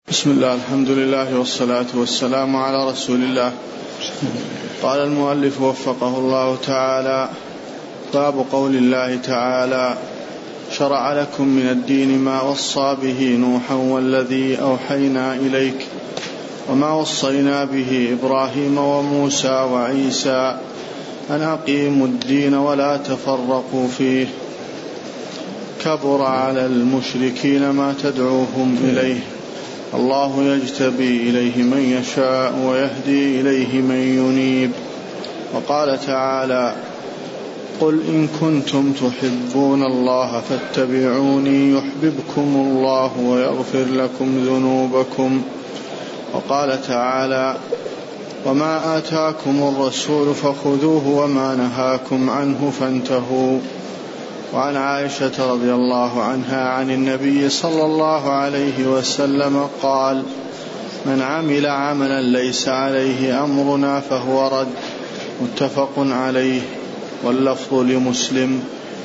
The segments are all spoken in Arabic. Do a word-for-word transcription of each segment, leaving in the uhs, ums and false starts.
بسم الله، الحمد لله والصلاة والسلام على رسول الله. قال المؤلف وفقه الله تعالى: باب قول الله تعالى: شرع لكم من الدين ما وصى به نوحا والذي أوحينا إليك وما وصينا به إبراهيم وموسى وعيسى أن أقيموا الدين ولا تفرقوا فيه. كبر على المشركين ما تدعوهم إليه، الله يجتبي إليه من يشاء ويهدي إليه من ينيب. وقال تعالى: قل إن كنتم تحبون الله فاتبعوني يحببكم الله ويغفر لكم ذنوبكم. وقال تعالى: وما آتاكم الرسول فخذوه وما نهاكم عنه فانتهوا. وعن عائشة رضي الله عنها عن النبي صلى الله عليه وسلم قال: من عمل عملا ليس عليه أمرنا فهو رد. متفق عليه، واللفظ لمسلم.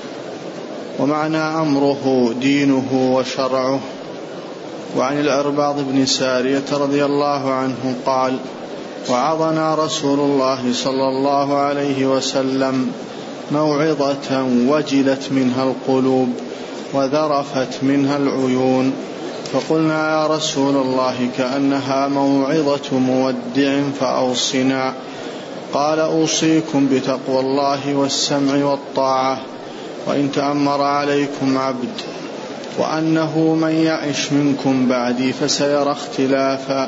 ومعنى أمره دينه وشرعه. وعن العرباض بن سارية رضي الله عنه قال: وعظنا رسول الله صلى الله عليه وسلم موعظة وجلت منها القلوب وذرفت منها العيون، فقلنا يا رسول الله كأنها موعظة مودع فأوصنا. قال: أوصيكم بتقوى الله والسمع والطاعة وإن تأمر عليكم عبد، وأنه من يعش منكم بعدي فسيرى اختلافا،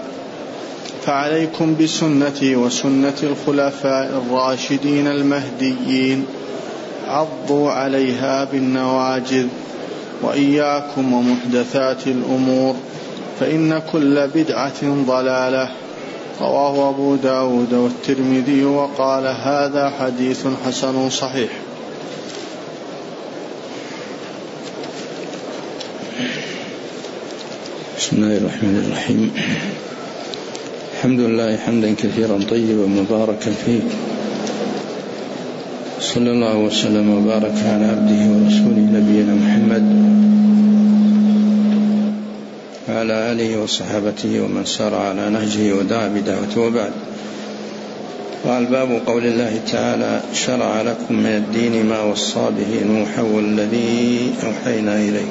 فعليكم بسنتي وسنة الخلفاء الراشدين المهديين، عضوا عليها بالنواجذ، وإياكم ومحدثات الأمور فإن كل بدعة ضلالة. رواه أبو داود والترمذي وقال: هذا حديث حسن صحيح. بسم الله الرحمن الرحيم. الحمد لله حمدا كثيرا طيبا مباركا فيه، صلى الله وسلم وبارك على عبده ورسوله نبينا محمد وعلى آله وصحابته ومن سار على نهجه ودعا بدعوته. وبعد. قال: باب قول الله تعالى: شرع لكم من الدين ما وصى به نوحا والذي أوحينا إليك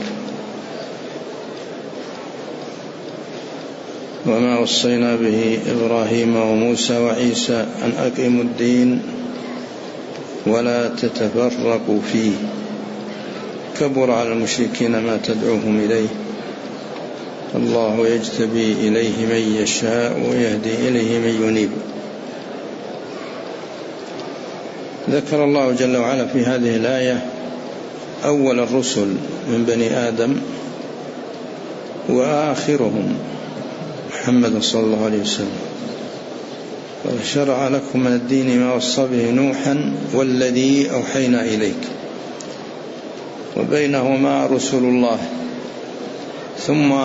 وما وصينا به إبراهيم وموسى وعيسى أن أقيموا الدين ولا تتفرقوا فيه. كبر على المشركين ما تدعوهم إليه، الله يجتبي إليه من يشاء ويهدي إليه من ينيب. ذكر الله جل وعلا في هذه الآية أول الرسل من بني آدم وآخرهم محمد صلى الله عليه وسلم. وشرع لكم من الدين ما وصى به نوحا والذي أوحينا إليك، وبينهما رسل الله. ثم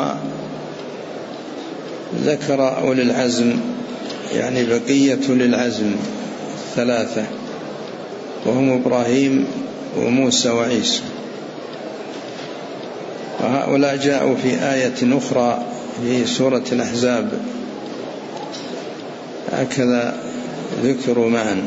ذكر أولي العزم، يعني بقية للعزم ثلاثة، وهم إبراهيم وموسى وعيسى. وهؤلاء جاءوا في آية أخرى في سورة الأحزاب، هكذا ذكروا معا.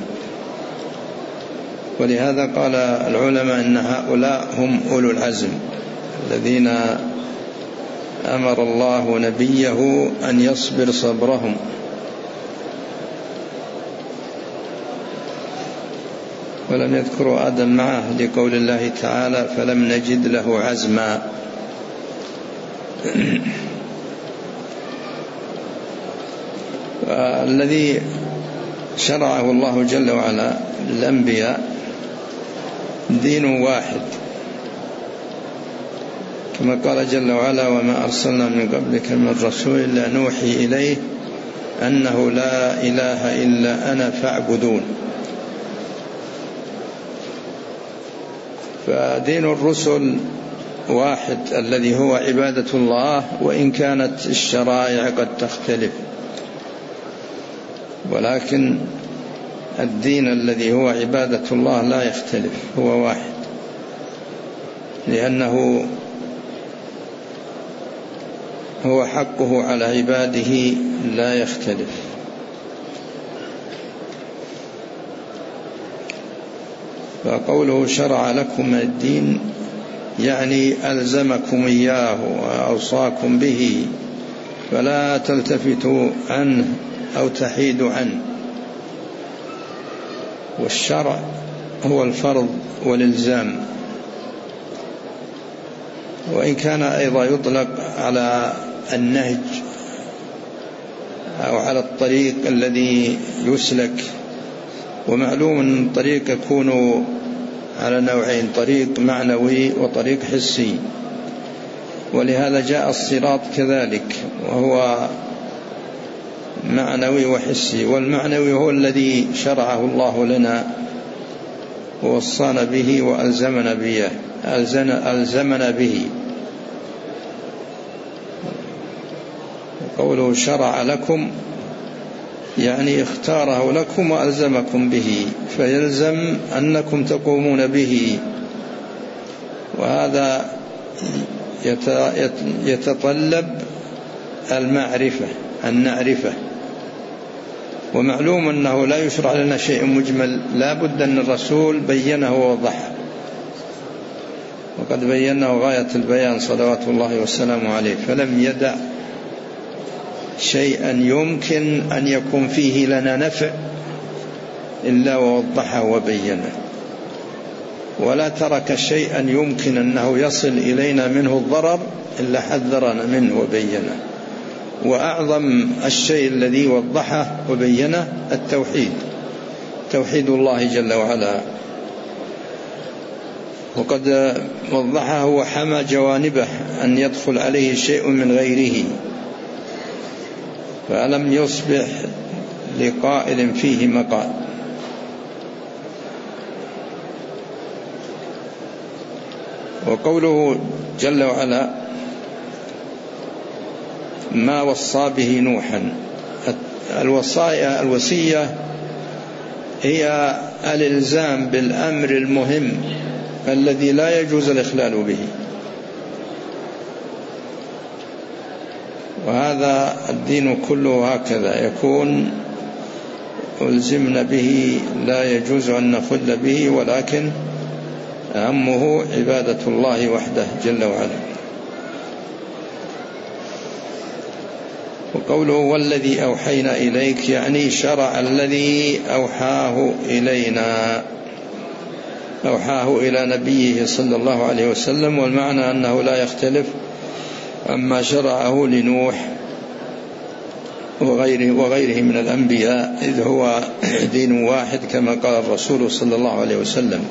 ولهذا قال العلماء أن هؤلاء هم أولو العزم الذين أمر الله نبيه أن يصبر صبرهم. ولم يذكروا آدم معه لقول الله تعالى: فلم نجد له عزما. الذي شرعه الله جل وعلا للأنبياء دين واحد، كما قال جل وعلا: وما أرسلنا من قبلك من رسول إلا نوحي إليه أنه لا إله إلا أنا فاعبدون. فدين الرسل واحد الذي هو عبادة الله، وإن كانت الشرائع قد تختلف، ولكن الدين الذي هو عبادة الله لا يختلف، هو واحد، لأنه هو حقه على عباده لا يختلف. فقوله شرع لكم الدين يعني ألزمكم إياه وأوصاكم به، فلا تلتفتوا عنه أو تحيدوا عنه. والشرع هو الفرض والإلزام، وإن كان أيضا يطلق على النهج أو على الطريق الذي يسلك. ومعلوم أن الطريق يكون على نوعين: طريق معنوي وطريق حسي، ولهذا جاء الصراط كذلك وهو معنوي وحسي. والمعنوي هو الذي شرعه الله لنا ووصانا به وألزمنا به ألزمنا به. قوله شرع لكم يعني اختاره لكم وألزمكم به، فيلزم أنكم تقومون به، وهذا يتطلب المعرفة أن نعرفه. ومعلوم أنه لا يشرع لنا شيء مجمل، لا بد أن الرسول بينه ووضحه، وقد بينه غاية البيان صلوات الله والسلام عليه، فلم يدع شيئا يمكن أن يكون فيه لنا نفع إلا ووضحه وبينه، ولا ترك شيئا يمكن أنه يصل إلينا منه الضرر إلا حذرنا منه وبينه. وأعظم الشيء الذي وضحه وبينه التوحيد، توحيد الله جل وعلا، وقد وضحه وحمى جوانبه أن يدخل عليه شيء من غيره، فلم يصبح لقائل فيه مقال. وقوله جل وعلا ما وصى به نوحا، الوصايا الوصية هي الإلزام بالأمر المهم الذي لا يجوز الإخلال به، وهذا الدين كله هكذا يكون، ألزمنا به لا يجوز أن نخل به، ولكن أهمه عبادة الله وحده جل وعلا. وقوله والذي أوحينا إليك يعني شرع الذي أوحاه إلينا، أوحاه إلى نبيه صلى الله عليه وسلم، والمعنى أنه لا يختلف أما شرعه لنوح وغيره, وغيره من الأنبياء، إذ هو دين واحد كما قال الرسول صلى الله عليه وسلم: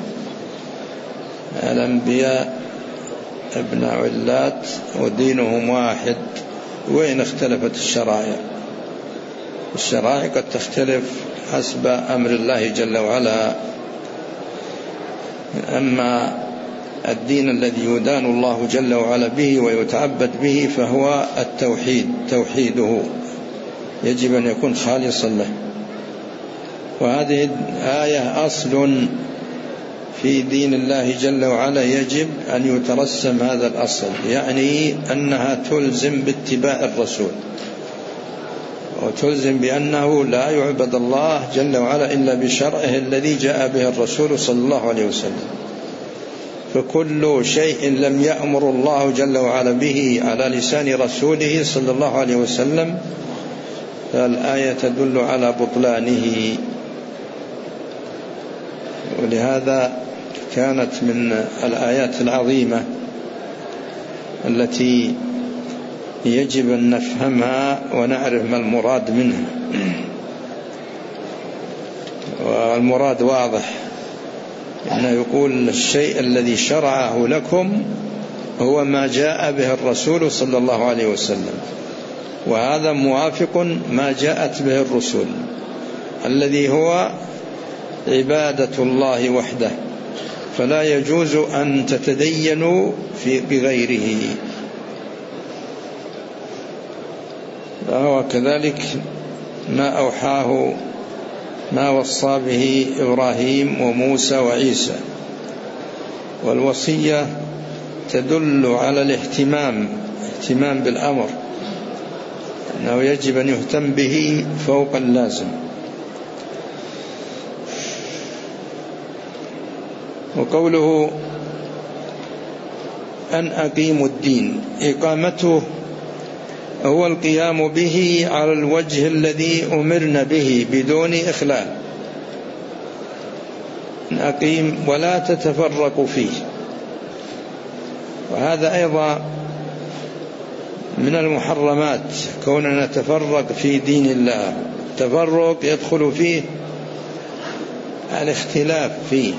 الأنبياء ابناء علات ودينهم واحد، وين اختلفت الشرائع؟ الشرائع قد تختلف حسب أمر الله جل وعلا، أما الدين الذي يدان الله جل وعلا به ويتعبد به فهو التوحيد، توحيده يجب أن يكون خالصا له. وهذه الآية أصل في دين الله جل وعلا، يجب أن يترسم هذا الأصل، يعني أنها تلزم باتباع الرسول، وتلزم بأنه لا يعبد الله جل وعلا إلا بشرعه الذي جاء به الرسول صلى الله عليه وسلم. فكل شيء لم يأمر الله جل وعلا به على لسان رسوله صلى الله عليه وسلم فالآية تدل على بطلانه. ولهذا كانت من الآيات العظيمة التي يجب أن نفهمها ونعرف ما المراد منها، والمراد واضح، إنه يقول الشيء الذي شرعه لكم هو ما جاء به الرسول صلى الله عليه وسلم، وهذا موافق ما جاءت به الرسل الذي هو عبادة الله وحده، فلا يجوز أن تتدينوا في بغيره. وهو كذلك ما أوحاه ما وصى به إبراهيم وموسى وعيسى. والوصية تدل على الاهتمام اهتمام بالأمر أنه يجب أن يهتم به فوق اللازم. وقوله أن أقيموا الدين، إقامته هو القيام به على الوجه الذي أمرنا به بدون إخلال. أن أقيم ولا تتفرقوا فيه، وهذا أيضا من المحرمات كوننا نتفرق في دين الله. التفرق يدخل فيه الاختلاف فيه،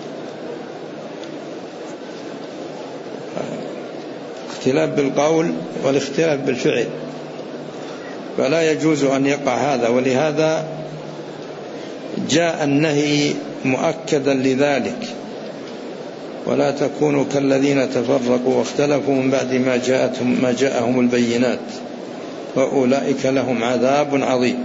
اختلاف بالقول والاختلاف بالفعل، فلا يجوز أن يقع هذا. ولهذا جاء النهي مؤكدا لذلك: ولا تكونوا كالذين تفرقوا واختلفوا من بعد ما جاءتهم ما جاءهم البينات وأولئك لهم عذاب عظيم.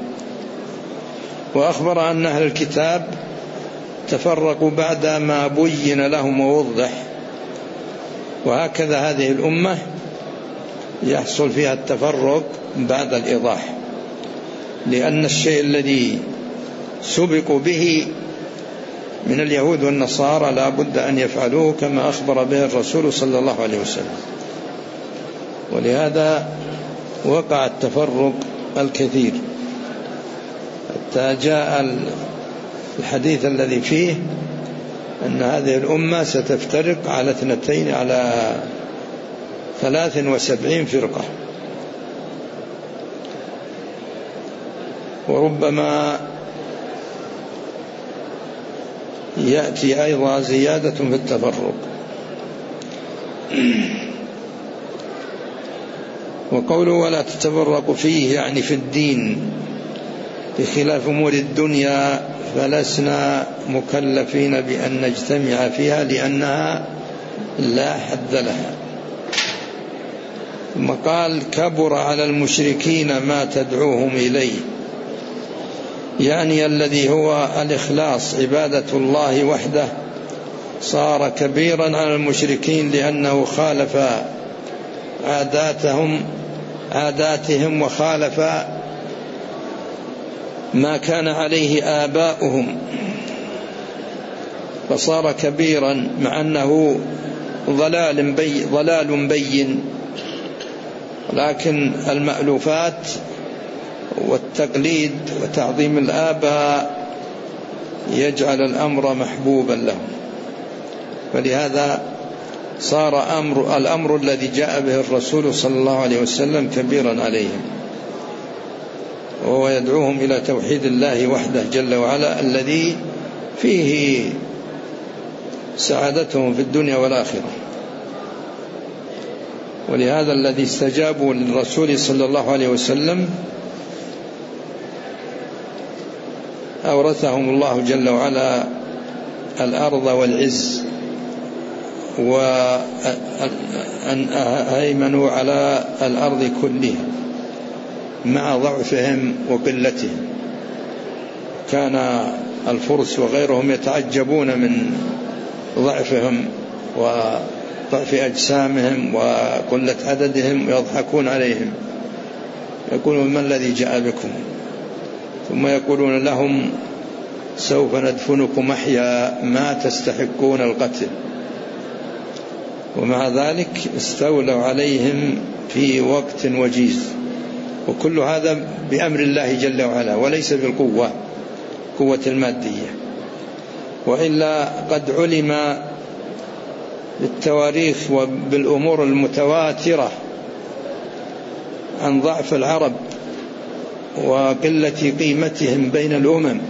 وأخبر أن أهل الكتاب تفرقوا بعد ما بين لهم ووضح، وهكذا هذه الأمة يحصل فيها التفرق بعد الإيضاح، لأن الشيء الذي سبقوا به من اليهود والنصارى لا بد أن يفعلوه كما أخبر به الرسول صلى الله عليه وسلم، ولهذا وقع التفرق الكثير، حتى جاء الحديث الذي فيه أن هذه الأمة ستفترق على اثنتين على ثلاث وسبعين فرقة، وربما يأتي أيضا زيادة في التفرق. وقوله ولا تتفرقوا فيه يعني في الدين، بخلاف أمور الدنيا فلسنا مكلفين بأن نجتمع فيها لأنها لا حد لها. ثم قال كبر على المشركين ما تدعوهم إليه، يعني الذي هو الإخلاص عبادة الله وحده صار كبيرا على المشركين، لأنه خالف عاداتهم عاداتهم وخالف ما كان عليه آباؤهم، فصار كبيرا مع أنه ضلال بي ضلال بين، لكن المألوفات والتقليد وتعظيم الآباء يجعل الأمر محبوبا لهم، فلهذا صار أمر الأمر الذي جاء به الرسول صلى الله عليه وسلم كبيرا عليهم، وهو يدعوهم إلى توحيد الله وحده جل وعلا الذي فيه سعادتهم في الدنيا والآخرة. ولهذا الذي استجابوا للرسول صلى الله عليه وسلم أورثهم الله جل وعلا الأرض والعز، وأن هيمنوا على الأرض كلها مع ضعفهم وقلتهم. كان الفرس وغيرهم يتعجبون من ضعفهم وضعف أجسامهم وقلة عددهم ويضحكون عليهم، يقولون ما الذي جاء بكم؟ ثم يقولون لهم سوف ندفنكم أحياء ما تستحقون القتل، ومع ذلك استولوا عليهم في وقت وجيز، وكل هذا بأمر الله جل وعلا وليس بالقوة قوة المادية. وإلا قد علم بالتواريخ وبالأمور المتواترة عن ضعف العرب وقلة قيمتهم بين الأمم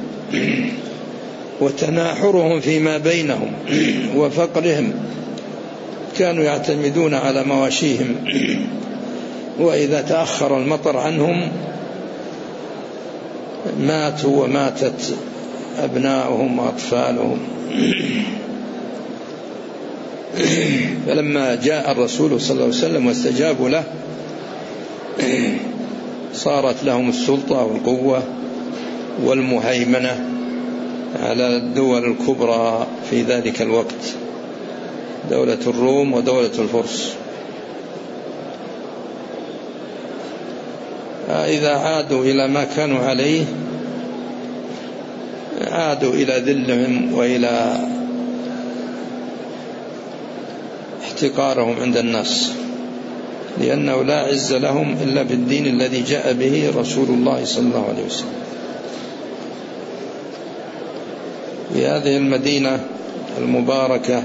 وتناحرهم فيما بينهم وفقرهم، كانوا يعتمدون على مواشيهم، وإذا تأخر المطر عنهم ماتوا وماتت أبناؤهم وأطفالهم. فلما جاء الرسول صلى الله عليه وسلم واستجابوا له صارت لهم السلطة والقوة والمهيمنة على الدول الكبرى في ذلك الوقت، دولة الروم ودولة الفرس. إذا عادوا إلى ما كانوا عليه عادوا إلى ذلهم وإلى احتقارهم عند الناس، لأنه لا عز لهم إلا بالدين الذي جاء به رسول الله صلى الله عليه وسلم. في هذه المدينة المباركة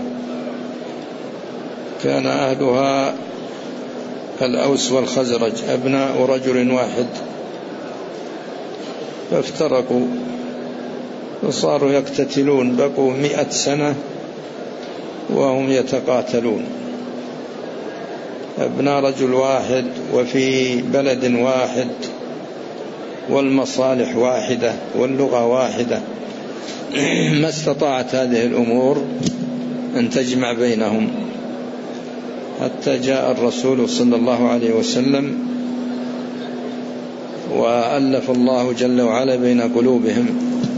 كان أهلها الأوس والخزرج أبناء رجل واحد، فافترقوا وصاروا يقتتلون، بقوا مئة سنة وهم يتقاتلون، أبناء رجل واحد وفي بلد واحد والمصالح واحدة واللغة واحدة، ما استطاعت هذه الأمور أن تجمع بينهم، حتى جاء الرسول صلى الله عليه وسلم وألف الله جل وعلا بين قلوبهم،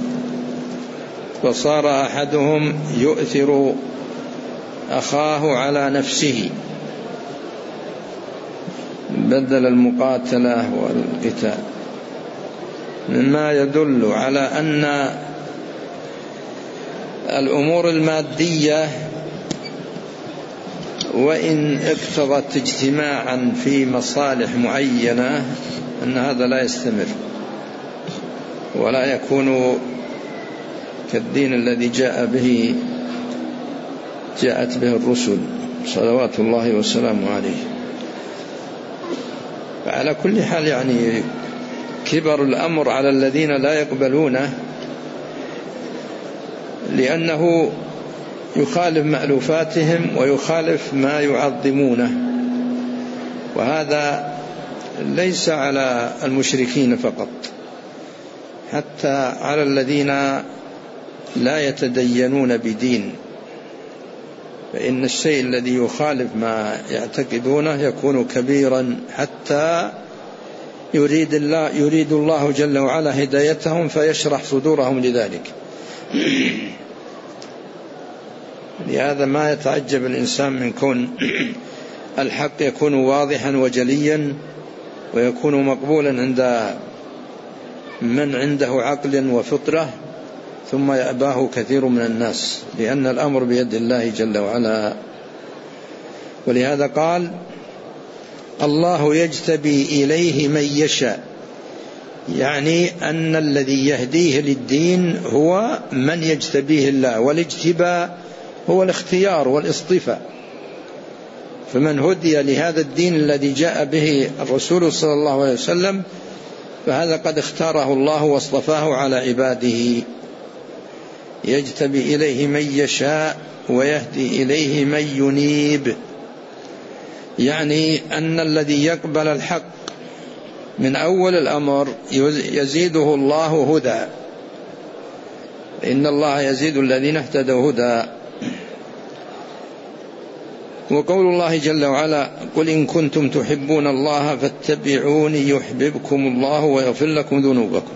فصار أحدهم يؤثر أخاه على نفسه بدل المقاتلة والقتال، مما يدل على أن الأمور المادية وإن اقتضت اجتماعا في مصالح معينة أن هذا لا يستمر ولا يكون كالدين الذي جاء به جاءت به الرسل صلوات الله وسلامه عليه. فعلى كل حال يعني كبر الأمر على الذين لا يقبلونه، لأنه يخالف مألوفاتهم ويخالف ما يعظمونه، وهذا ليس على المشركين فقط، حتى على الذين لا يتدينون بدين، فإن الشيء الذي يخالف ما يعتقدونه يكون كبيرا، حتى يريد الله, يريد الله جل وعلا هدايتهم فيشرح صدورهم لذلك. لهذا ما يتعجب الإنسان من كون الحق يكون واضحا وجليا ويكون مقبولا عند من عنده عقل وفطرة، ثم يأباه كثير من الناس، لأن الأمر بيد الله جل وعلا. ولهذا قال الله يجتبي إليه من يشاء، يعني أن الذي يهديه للدين هو من يجتبيه الله، والاجتباء هو الاختيار والاصطفاء، فمن هدي لهذا الدين الذي جاء به الرسول صلى الله عليه وسلم فهذا قد اختاره الله واصطفاه على عباده. يجتبي إليه من يشاء ويهدي إليه من ينيب، يعني أن الذي يقبل الحق من أول الأمر يزيده الله هدى، إن الله يزيد الذين اهتدوا هدى. وقول الله جل وعلا قل إن كنتم تحبون الله فاتبعوني يحببكم الله ويغفر لكم ذنوبكم.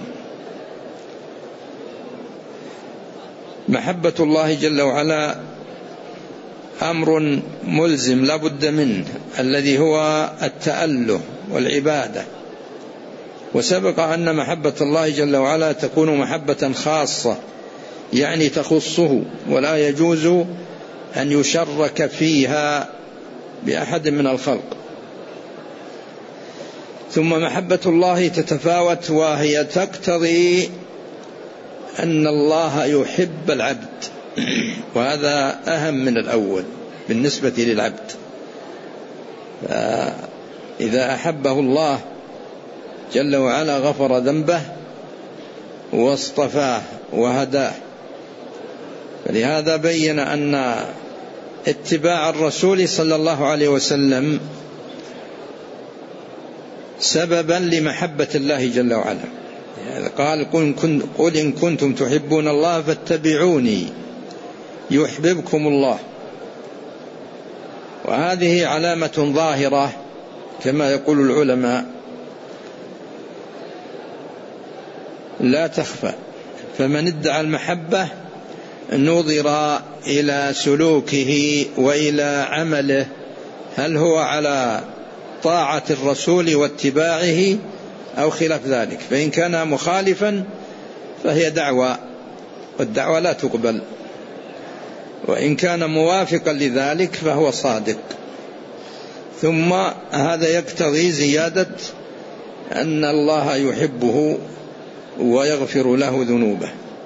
محبة الله جل وعلا أمر ملزم لا بد منه، الذي هو التأله والعبادة. وسبق أن محبة الله جل وعلا تكون محبة خاصة، يعني تخصه، ولا يجوز أن يشرك فيها بأحد من الخلق. ثم محبة الله تتفاوت، وهي تقتضي أن الله يحب العبد، وهذا أهم من الأول بالنسبة للعبد. إذا أحبه الله جل وعلا غفر ذنبه واصطفاه وهداه. فلهذا بين أن اتباع الرسول صلى الله عليه وسلم سببا لمحبة الله جل وعلا. قال قل إن كنتم تحبون الله فاتبعوني يحببكم الله، وهذه علامة ظاهرة كما يقول العلماء لا تخفى، فمن ادعى المحبة نظر إلى سلوكه وإلى عمله، هل هو على طاعة الرسول واتباعه أو خلاف ذلك، فإن كان مخالفا فهي دعوة، والدعوة لا تقبل، وإن كان موافقا لذلك فهو صادق. ثم هذا يقتضي زيادة أن الله يحبه ويغفر له ذنوبه.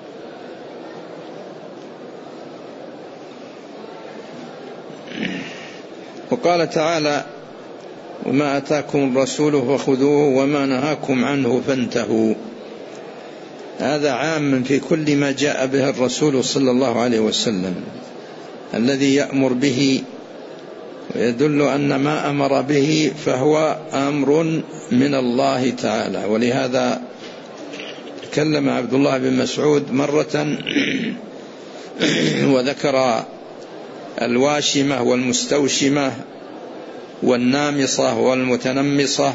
وقال تعالى: وما أتاكم الرسول فخذوه وما نهاكم عنه فانتهوا. هذا عام في كل ما جاء به الرسول صلى الله عليه وسلم، الذي يأمر به، ويدل أن ما أمر به فهو أمر من الله تعالى. ولهذا تكلم عبد الله بن مسعود مرة وذكر الواشمة والمستوشمة والنامصة والمتنمصة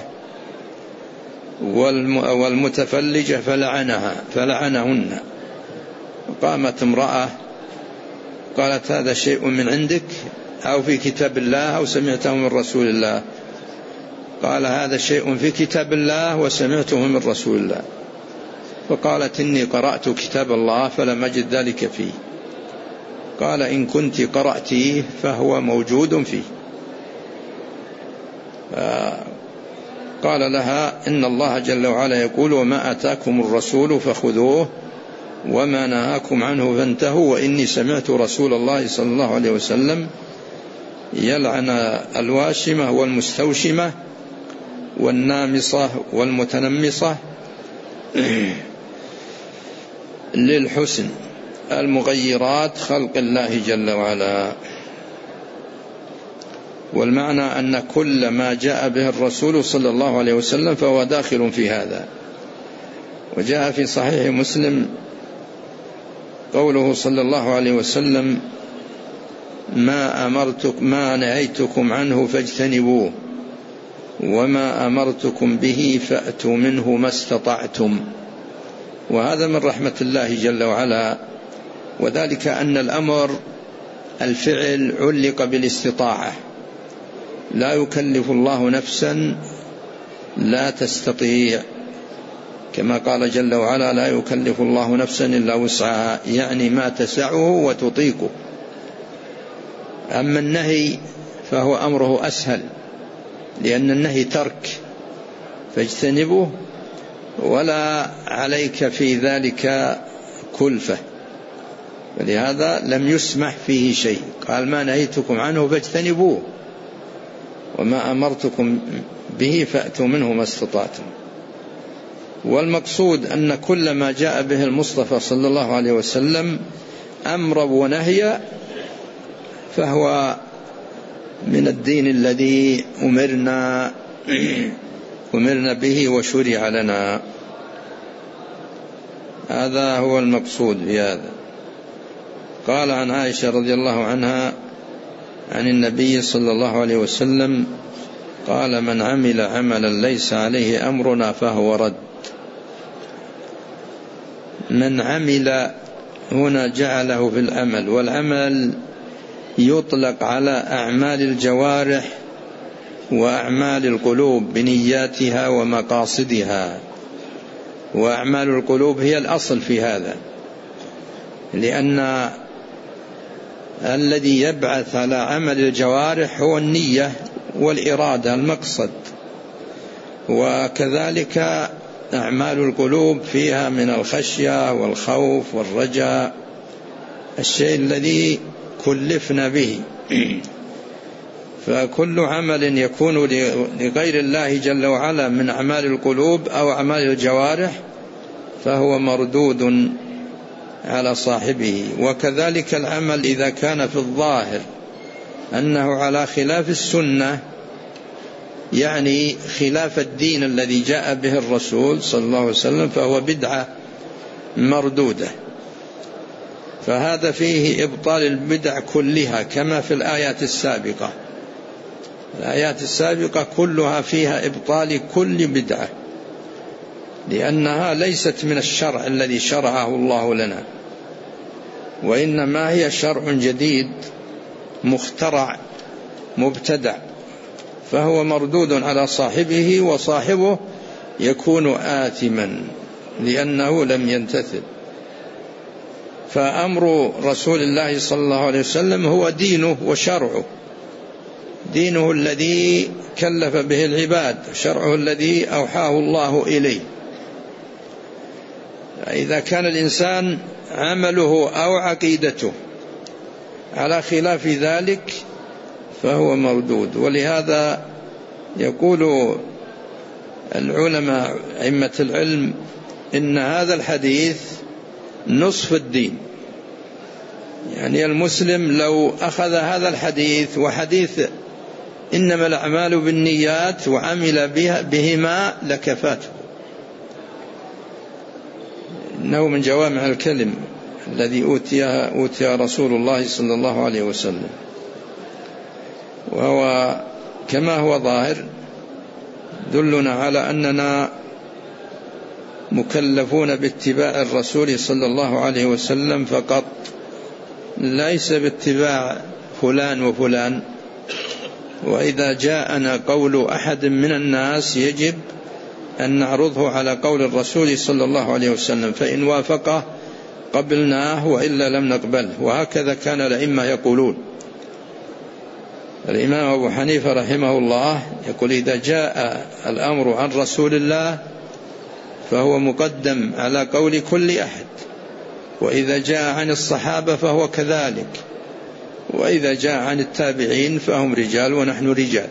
والمتفلجة فلعنها فلعنهن. قامت امرأة قالت: هذا شيء من عندك أو في كتاب الله أو سمعته من رسول الله؟ قال: هذا شيء في كتاب الله وسمعته من رسول الله. فقالت: إني قرأت كتاب الله فلم أجد ذلك فيه. قال: إن كنت قرأتيه فهو موجود فيه. قال لها: إن الله جل وعلا يقول: وما أتاكم الرسول فخذوه وما نهاكم عنه فانتهوا، وإني سمعت رسول الله صلى الله عليه وسلم يلعن الواشمة والمستوشمة والنامصة والمتنمصة للحسن المغيرات خلق الله جل وعلا. والمعنى أن كل ما جاء به الرسول صلى الله عليه وسلم فهو داخل في هذا. وجاء في صحيح مسلم قوله صلى الله عليه وسلم: ما أمرتك ما نهيتكم عنه فاجتنبوه وما أمرتكم به فأتوا منه ما استطعتم. وهذا من رحمة الله جل وعلا، وذلك أن الأمر الفعل علق بالاستطاعة، لا يكلف الله نفسا لا تستطيع، كما قال جل وعلا: لا يكلف الله نفسا إلا وسعها، يعني ما تسعه وتطيقه. أما النهي فهو أمره أسهل، لأن النهي ترك فاجتنبه ولا عليك في ذلك كلفة، ولهذا لم يسمح فيه شيء. قال: ما نهيتكم عنه فاجتنبوه وما أمرتكم به فأتوا منه ما استطعتم. والمقصود أن كل ما جاء به المصطفى صلى الله عليه وسلم أمرا ونهيا فهو من الدين الذي أمرنا أمرنا به وشرع لنا. هذا هو المقصود بهذا. قال عن عائشة رضي الله عنها عن النبي صلى الله عليه وسلم قال: من عمل عملا ليس عليه أمرنا فهو رد. من عمل هنا جعله في العمل، والعمل يطلق على أعمال الجوارح وأعمال القلوب بنياتها ومقاصدها، وأعمال القلوب هي الأصل في هذا، لأن الذي يبعث على عمل الجوارح هو النية والإرادة المقصد، وكذلك أعمال القلوب فيها من الخشية والخوف والرجاء الشيء الذي كلفنا به. فكل عمل يكون لغير الله جل وعلا من أعمال القلوب أو أعمال الجوارح فهو مردود على صاحبه. وكذلك العمل إذا كان في الظاهر أنه على خلاف السنة، يعني خلاف الدين الذي جاء به الرسول صلى الله عليه وسلم، فهو بدعة مردودة. فهذا فيه إبطال البدع كلها كما في الآيات السابقة. الآيات السابقة كلها فيها إبطال كل بدعة، لأنها ليست من الشرع الذي شرعه الله لنا، وإنما هي شرع جديد مخترع مبتدع، فهو مردود على صاحبه، وصاحبه يكون آثما لأنه لم يمتثل. فأمر رسول الله صلى الله عليه وسلم هو دينه وشرعه، دينه الذي كلف به العباد، شرعه الذي أوحاه الله إليه. إذا كان الإنسان عمله أو عقيدته على خلاف ذلك فهو مردود. ولهذا يقول العلماء أئمة العلم إن هذا الحديث نصف الدين. يعني المسلم لو أخذ هذا الحديث وحديث إنما الأعمال بالنيات وعمل بهما لكفاته، إنه من جوامع الكلم الذي أوتيها أوتي رسول الله صلى الله عليه وسلم. وهو كما هو ظاهر دلنا على أننا مكلفون باتباع الرسول صلى الله عليه وسلم فقط، ليس باتباع فلان وفلان. وإذا جاءنا قول أحد من الناس يجب أن نعرضه على قول الرسول صلى الله عليه وسلم، فإن وافقه قبلناه وإلا لم نقبله. وهكذا كان الأئمة يقولون. الإمام أبو حنيفة رحمه الله يقول إذا جاء الأمر عن رسول الله فهو مقدم على قول كل أحد، وإذا جاء عن الصحابة فهو كذلك، وإذا جاء عن التابعين فهم رجال ونحن رجال.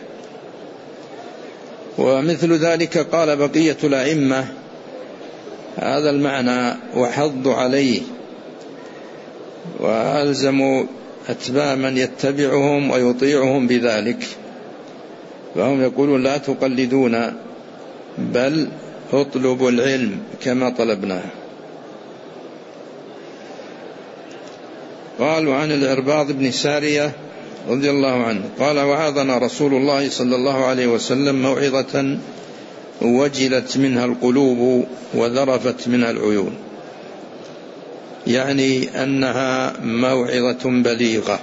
ومثل ذلك قال بقية الأئمة هذا المعنى وحضوا عليه، وألزموا أتباع من يتبعهم ويطيعهم بذلك. فهم يقولون لا تقلدون بل اطلبوا العلم كما طلبناه. قالوا عن العرباض بن سارية رضي الله عنه قال وعظنا رسول الله صلى الله عليه وسلم موعظة وجلت منها القلوب وذرفت منها العيون، يعني أنها موعظة بليغة.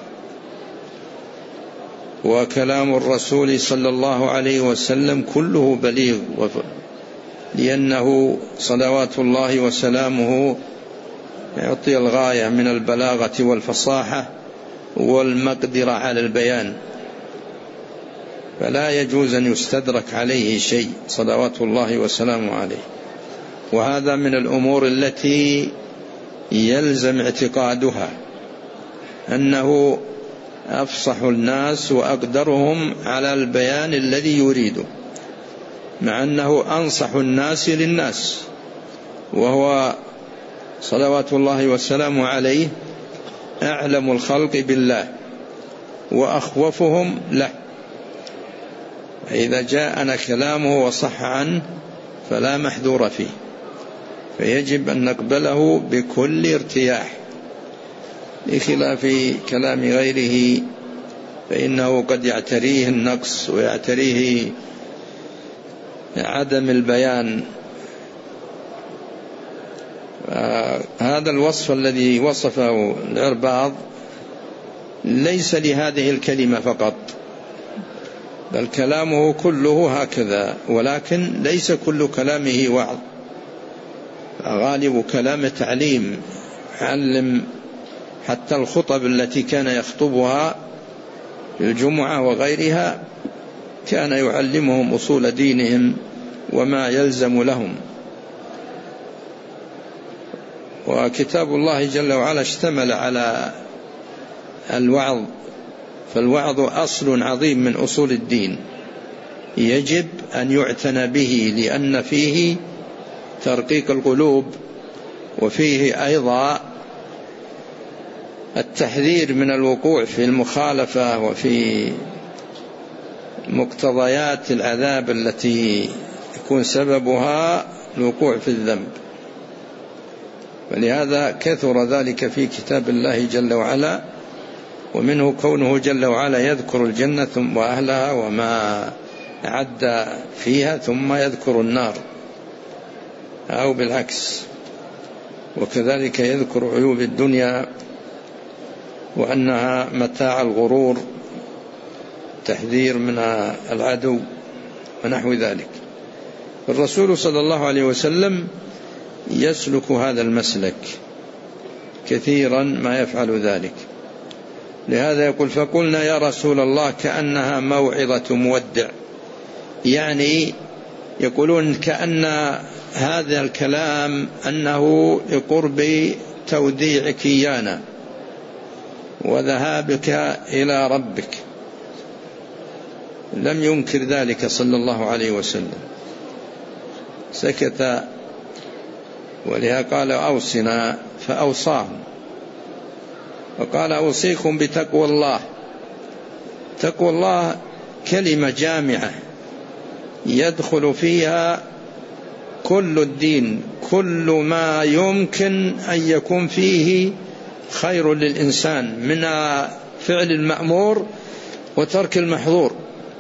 وكلام الرسول صلى الله عليه وسلم كله بليغ، لأنه صلوات الله وسلامه يعطي الغاية من البلاغة والفصاحة والمقدرة على البيان، فلا يجوز أن يستدرك عليه شيء صلوات الله وسلامه عليه. وهذا من الأمور التي يلزم اعتقادها، أنه أفصح الناس وأقدرهم على البيان الذي يريده، مع أنه أنصح الناس للناس، وهو صلوات الله وسلامه عليه أعلم الخلق بالله وأخوفهم له. فإذا جاءنا كلامه وصح عنه فلا محذور فيه، فيجب أن نقبله بكل ارتياح، بخلاف كلام غيره فإنه قد يعتريه النقص ويعتريه عدم البيان. هذا الوصف الذي وصفه العرباض ليس لهذه الكلمة فقط، بل كلامه كله هكذا، ولكن ليس كل كلامه وعظ، غالب كلام تعليم. علم حتى الخطب التي كان يخطبها في الجمعة وغيرها كان يعلمهم أصول دينهم وما يلزم لهم. وكتاب الله جل وعلا اشتمل على الوعظ، فالوعظ أصل عظيم من أصول الدين يجب أن يعتنى به، لأن فيه ترقيق القلوب، وفيه أيضا التحذير من الوقوع في المخالفة وفي مقتضيات العذاب التي يكون سببها الوقوع في الذنب. ولهذا كثر ذلك في كتاب الله جل وعلا، ومنه كونه جل وعلا يذكر الجنة وأهلها وما أعد فيها ثم يذكر النار، أو بالعكس. وكذلك يذكر عيوب الدنيا وأنها متاع الغرور، تحذير من العدو ونحو ذلك. الرسول صلى الله عليه وسلم يسلك هذا المسلك كثيرا ما يفعل ذلك. لهذا يقول فقلنا يا رسول الله كأنها موعظة مودع، يعني يقولون كأن هذا الكلام أنه لقرب توديعك إيانا وذهابك إلى ربك. لم ينكر ذلك صلى الله عليه وسلم، سكت. ولهذا قال أوصنا فأوصاهم، وقال أوصيكم بتقوى الله. تقوى الله كلمة جامعة يدخل فيها كل الدين، كل ما يمكن أن يكون فيه خير للإنسان من فعل المأمور وترك المحظور،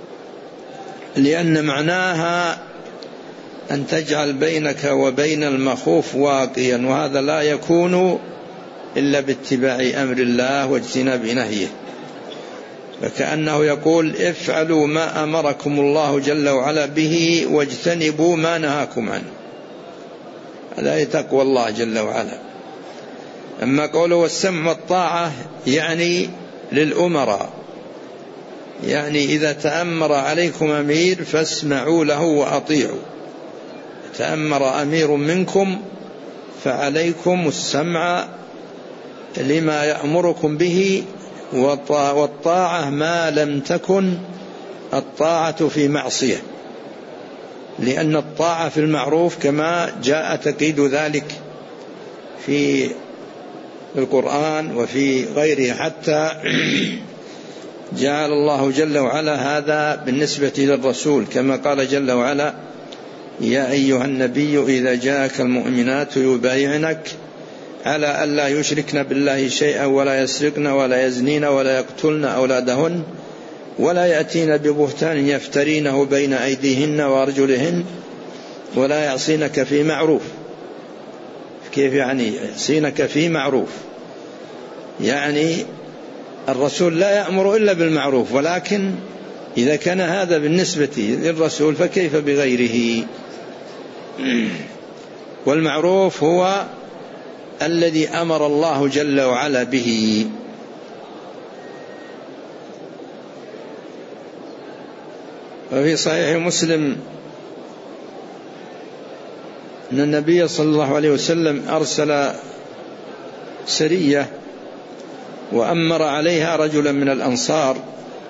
لأن معناها أن تجعل بينك وبين المخوف واقيا، وهذا لا يكون إلا باتباع أمر الله واجتناب نهيه. فكأنه يقول افعلوا ما أمركم الله جل وعلا به واجتنبوا ما نهاكم عنه. هذا تقوى الله جل وعلا. أما قوله والسمع والطاعة يعني للأمراء، يعني إذا تأمر عليكم أمير فاسمعوا له وأطيعوا. تأمر أمير منكم فعليكم السمع لما يأمركم به، والطاعة ما لم تكن الطاعة في معصية، لأن الطاعة في المعروف كما جاء تقييد ذلك في القرآن وفي غيره، حتى جعل الله جل وعلا هذا بالنسبة للرسول كما قال جل وعلا يا أيها النبي إذا جاءك المؤمنات يبايعنك على أن لا يشركن بالله شيئا ولا يسرقن ولا يزنين ولا يقتلن أولادهن ولا يأتين ببهتان يفترينه بين أيديهن وأرجلهن ولا يعصينك في معروف. كيف يعني يعصينك في معروف؟ يعني الرسول لا يأمر إلا بالمعروف، ولكن إذا كان هذا بالنسبة للرسول فكيف بغيره؟ والمعروف هو الذي أمر الله جل وعلا به. وفي صحيح مسلم أن النبي صلى الله عليه وسلم أرسل سرية وأمر عليها رجلا من الأنصار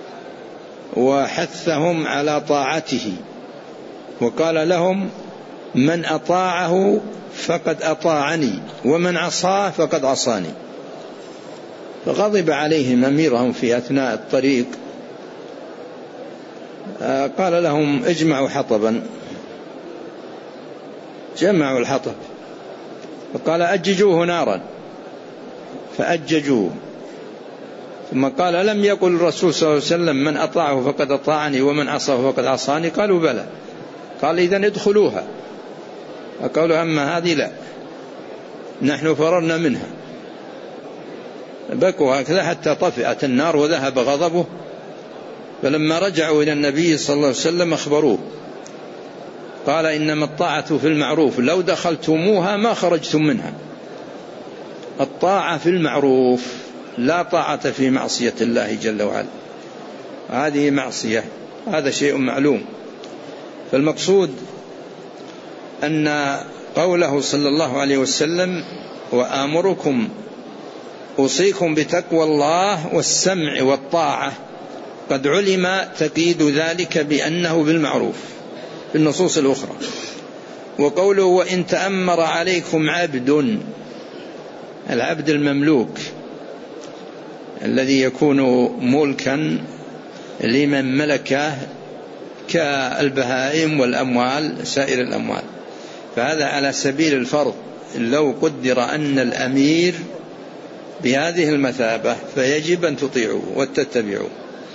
وحثهم على طاعته، وقال لهم من أطاعه فقد أطاعني ومن عصاه فقد عصاني. فغضب عليهم أميرهم في أثناء الطريق، قال لهم اجمعوا حطبا، جمعوا الحطب، وقال أججوه نارا فأججوه. ثم قال لم يقل الرسول صلى الله عليه وسلم من أطاعه فقد أطاعني ومن عصاه فقد عصاني؟ قالوا بلى. قال إذن ادخلوها. فقالوا أما هذه لا، نحن فررنا منها. بكوا هكذا حتى طفئت النار وذهب غضبه. فلما رجعوا إلى النبي صلى الله عليه وسلم أخبروه، قال إنما الطاعة في المعروف، لو دخلتموها ما خرجتم منها. الطاعة في المعروف، لا طاعة في معصية الله جل وعلا، هذه معصية، هذا شيء معلوم. فالمقصود أن قوله صلى الله عليه وسلم وآمركم أوصيكم بتقوى الله والسمع والطاعة قد علم تقييد ذلك بأنه بالمعروف في النصوص الأخرى. وقوله وإن تأمر عليكم عبد، العبد المملوك الذي يكون ملكا لمن ملكه كالبهائم والأموال سائر الأموال، فهذا على سبيل الفرض. لو قدر أن الأمير بهذه المثابة فيجب أن تطيعوه وتتبعوه.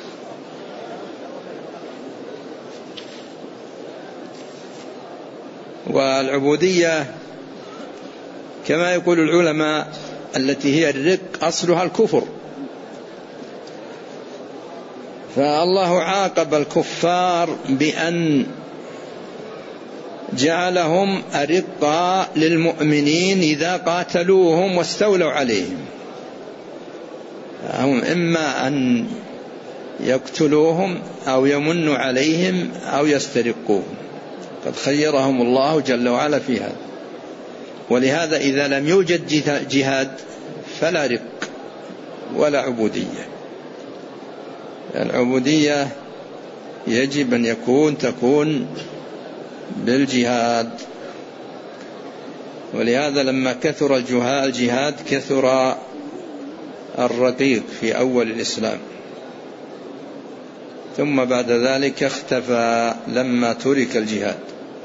والعبودية كما يقول العلماء التي هي الرق أصلها الكفر، فالله عاقب الكفار بأن جعلهم أرقاء للمؤمنين إذا قاتلوهم واستولوا عليهم، هم إما أن يقتلوهم أو يمنوا عليهم أو يسترقوهم، قد خيرهم الله جل وعلا في هذا. ولهذا إذا لم يوجد جهاد فلا رق ولا عبودية. العبودية يجب أن يكون تكون بالجهاد. ولهذا لما كثر الجهاد كثر الرقيق في أول الإسلام، ثم بعد ذلك اختفى لما ترك الجهاد.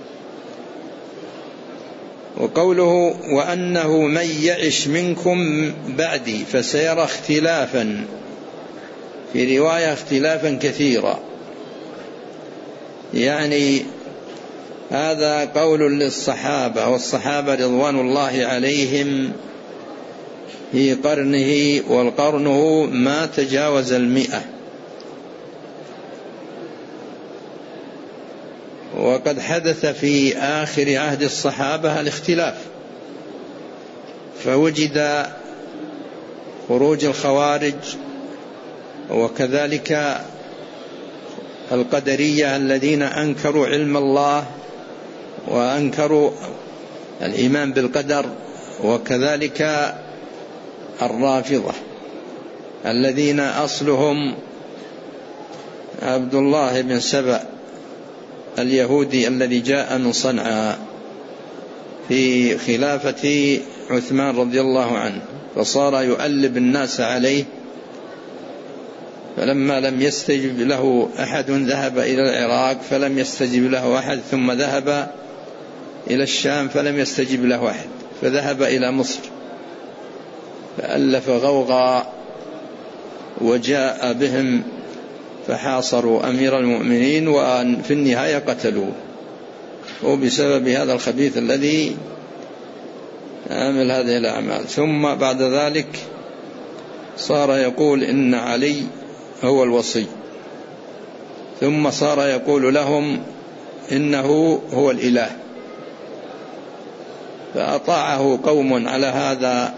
وقوله وأنه من يعش منكم بعدي فسيرى اختلافا، في رواية اختلافا كثيرا، يعني هذا قول للصحابة، والصحابة رضوان الله عليهم في قرنه، والقرنه ما تجاوز المئة. وقد حدث في آخر عهد الصحابة الاختلاف، فوجد خروج الخوارج، وكذلك القدرية الذين أنكروا علم الله وأنكروا الإيمان بالقدر، وكذلك الرافضة الذين أصلهم عبد الله بن سبأ اليهودي الذي جاء من صنعاء في خلافة عثمان رضي الله عنه، فصار يؤلب الناس عليه، فلما لم يستجب له أحد ذهب إلى العراق فلم يستجب له أحد، ثم ذهب إلى الشام فلم يستجب له أحد، فذهب إلى مصر فألف غوغاء وجاء بهم فحاصروا أمير المؤمنين، وفي النهاية قتلوه، وبسبب هذا الخبيث الذي عمل هذه الأعمال. ثم بعد ذلك صار يقول إن علي هو الوصي، ثم صار يقول لهم إنه هو الإله، فأطاعه قوم على هذا،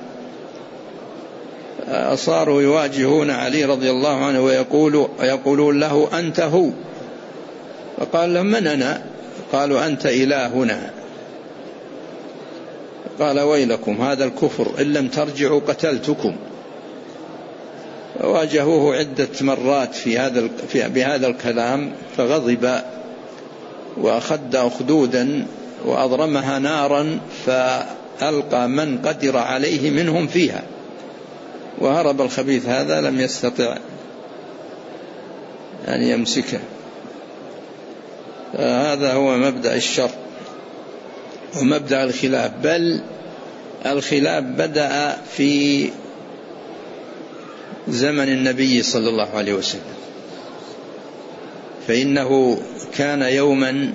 صاروا يواجهون علي رضي الله عنه ويقولون له أنت هو، فقال لهم من أنا؟ قالوا أنت إلهنا. قال ويلكم هذا الكفر، إن لم ترجعوا قتلتكم. واجهوه عدة مرات في هذا في بهذا الكلام، فغضب وأخد أخدودا وأضرمها نارا، فألقى من قدر عليه منهم فيها، وهرب الخبيث هذا، لم يستطع أن يمسكه. هذا هو مبدأ الشر ومبدأ الخلاف، بل الخلاف بدأ في زمن النبي صلى الله عليه وسلم، فإنه كان يوما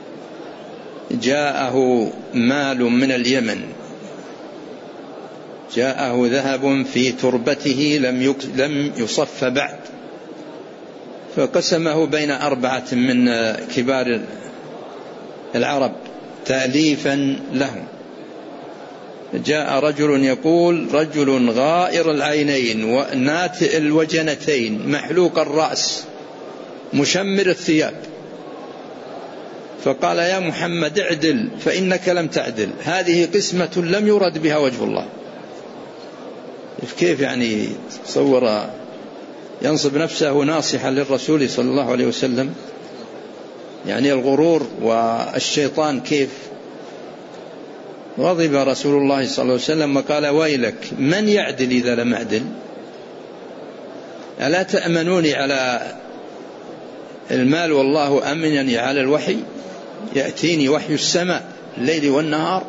جاءه مال من اليمن، جاءه ذهب في تربته لم يصف بعد، فقسمه بين أربعة من كبار العرب تأليفا لهم. جاء رجل يقول رجل غائر العينين وناتئ الوجنتين محلوق الرأس مشمر الثياب، فقال يا محمد اعدل فإنك لم تعدل، هذه قسمة لم يرد بها وجه الله. كيف يعني تصور ينصب نفسه ناصحا للرسول صلى الله عليه وسلم؟ يعني الغرور والشيطان كيف. غضب رسول الله صلى الله عليه وسلم وقال ويلك من يعدل إذا لم أعدل؟ ألا تأمنوني على المال والله أمنني على الوحي؟ يأتيني وحي السماء الليل والنهار.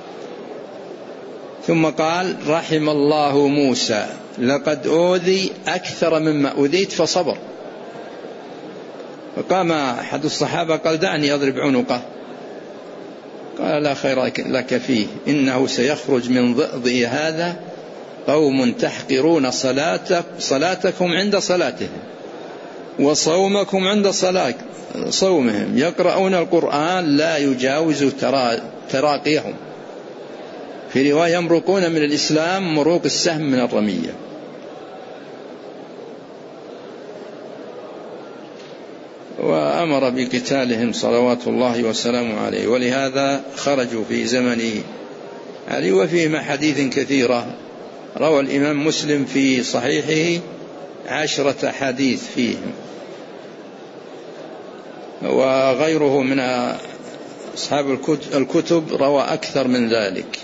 ثم قال رحم الله موسى لقد أوذي أكثر مما أوذيت فصبر. فقام أحد الصحابة قال دعني أضرب عنقه، قال لا خير لك فيه، إنه سيخرج من ضئضئ هذا قوم تحقرون صلاتك صلاتكم عند صلاتهم. وصومكم عند صلاة صومهم يقرؤون القرآن لا يجاوز تراقيهم، في رواية يمرقون من الإسلام مروق السهم من الرمية. وأمر بقتالهم صلوات الله وسلامه عليه، ولهذا خرجوا في زمن علي. وفيهم حديث كثيرة، روى الإمام مسلم في صحيحه عشرة حديث فيهم، وغيره من أصحاب الكتب روى أكثر من ذلك.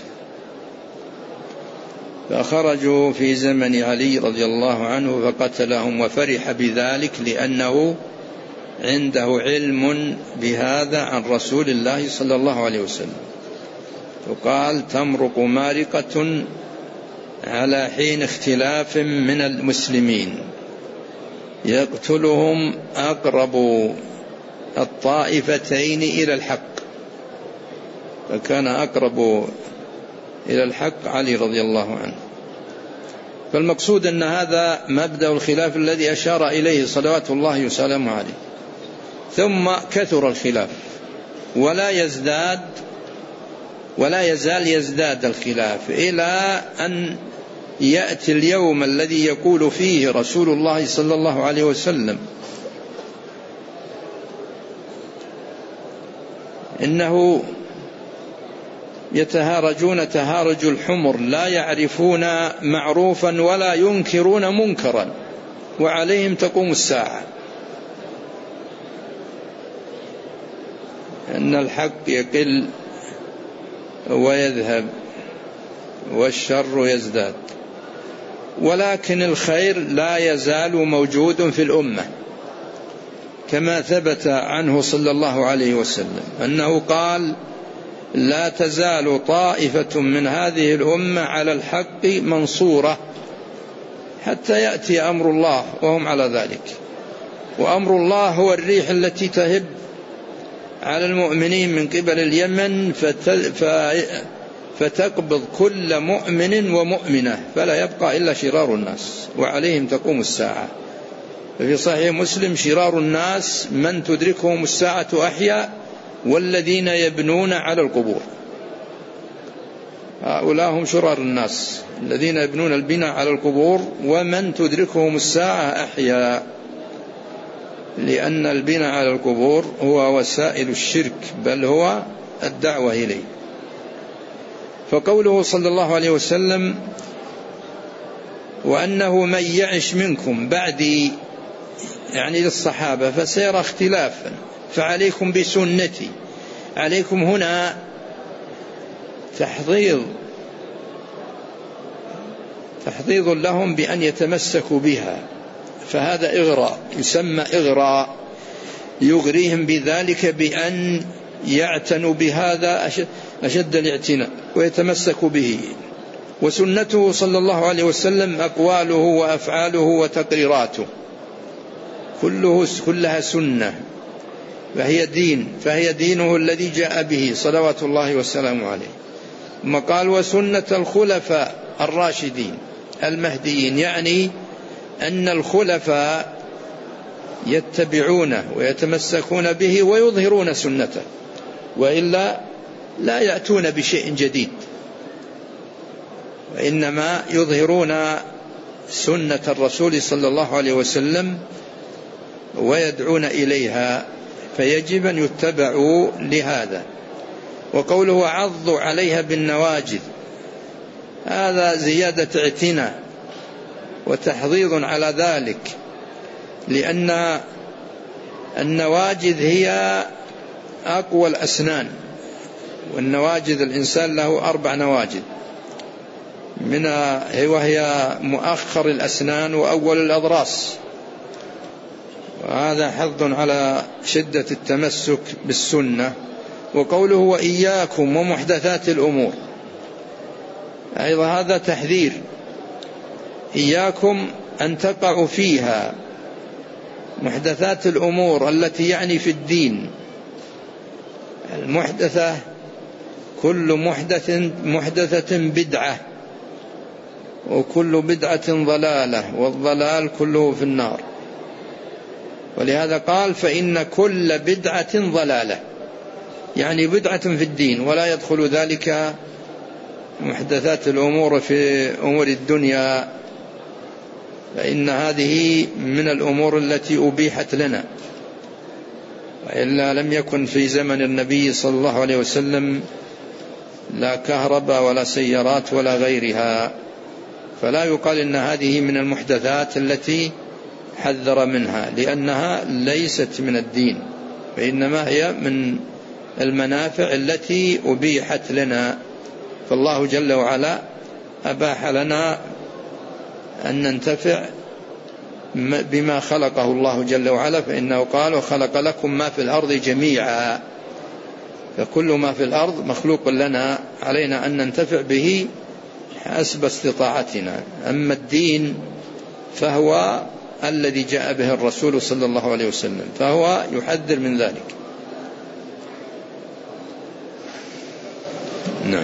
فخرجوا في زمن علي رضي الله عنه فقتلهم، وفرح بذلك لأنه عنده علم بهذا عن رسول الله صلى الله عليه وسلم. وقال تمرق مارقة على حين اختلاف من المسلمين يقتلهم أقرب الطائفتين إلى الحق، فكان أقرب إلى الحق علي رضي الله عنه. فالمقصود أن هذا مبدأ الخلاف الذي أشار إليه صلوات الله وسلامه عليه. ثم كثر الخلاف ولا يزداد ولا يزال يزداد الخلاف إلى أن يأتي اليوم الذي يقول فيه رسول الله صلى الله عليه وسلم إنه يتهارجون تهارج الحمر لا يعرفون معروفا ولا ينكرون منكرا وعليهم تقوم الساعة، أن الحق يقل ويذهب والشر يزداد، ولكن الخير لا يزال موجود في الأمة، كما ثبت عنه صلى الله عليه وسلم أنه قال لا تزال طائفة من هذه الأمة على الحق منصورة حتى يأتي أمر الله وهم على ذلك. وأمر الله هو الريح التي تهب على المؤمنين من قبل اليمن فتقبض كل مؤمن ومؤمنة فلا يبقى إلا شرار الناس وعليهم تقوم الساعة. في صحيح مسلم شرار الناس من تدركهم الساعة أحياء والذين يبنون على القبور، هؤلاء هم شرار الناس الذين يبنون البناء على القبور، ومن تدركهم الساعة أحياء، لأن البناء على القبور هو وسائل الشرك بل هو الدعوة إليه. فقوله صلى الله عليه وسلم وأنه من يعش منكم بعدي يعني للصحابة فسيرى اختلافا فعليكم بسنتي، عليكم هنا تحضيض تحضيض لهم بأن يتمسكوا بها، فهذا إغراء يسمى إغراء، يغريهم بذلك بأن يعتنوا بهذا أشد الاعتناء ويتمسكوا به. وسنته صلى الله عليه وسلم أقواله وأفعاله وتقريراته كله كلها سنة، فهي دين فهي دينه الذي جاء به صلوات الله والسلام عليه. ثم قال وسنة الخلفاء الراشدين المهديين، يعني أن الخلفاء يتبعونه ويتمسكون به ويظهرون سنته، وإلا لا يأتون بشيء جديد، وإنما يظهرون سنة الرسول صلى الله عليه وسلم ويدعون إليها، فيجب أن يتبعوا لهذا. وقوله عضوا عليها بالنواجذ هذا زيادة اعتناء وتحضيض على ذلك، لأن النواجذ هي أقوى الأسنان، والنواجذ الإنسان له أربع نواجذ منها وهي مؤخر الأسنان وأول الأضراس، وهذا حظ على شدة التمسك بالسنة. وقوله وإياكم ومحدثات الأمور أيضا هذا تحذير، إياكم أن تقعوا فيها محدثات الأمور التي يعني في الدين. المحدثة كل محدث محدثة بدعة، وكل بدعة ضلالة، والضلال كله في النار. ولهذا قال فإن كل بدعة ضلالة، يعني بدعة في الدين، ولا يدخل ذلك محدثات الأمور في أمور الدنيا، فإن هذه من الأمور التي أبيحت لنا، وإلا لم يكن في زمن النبي صلى الله عليه وسلم لا كهرباء ولا سيارات ولا غيرها، فلا يقال إن هذه من المحدثات التي حذر منها، لأنها ليست من الدين، فإنما هي من المنافع التي أبيحت لنا. فالله جل وعلا أباح لنا أن ننتفع بما خلقه الله جل وعلا، فإنه قال وخلق لكم ما في الأرض جميعا، فكل ما في الأرض مخلوق لنا، علينا أن ننتفع به حسب استطاعتنا. أما الدين فهو الذي جاء به الرسول صلى الله عليه وسلم، فهو يحذر من ذلك. نعم.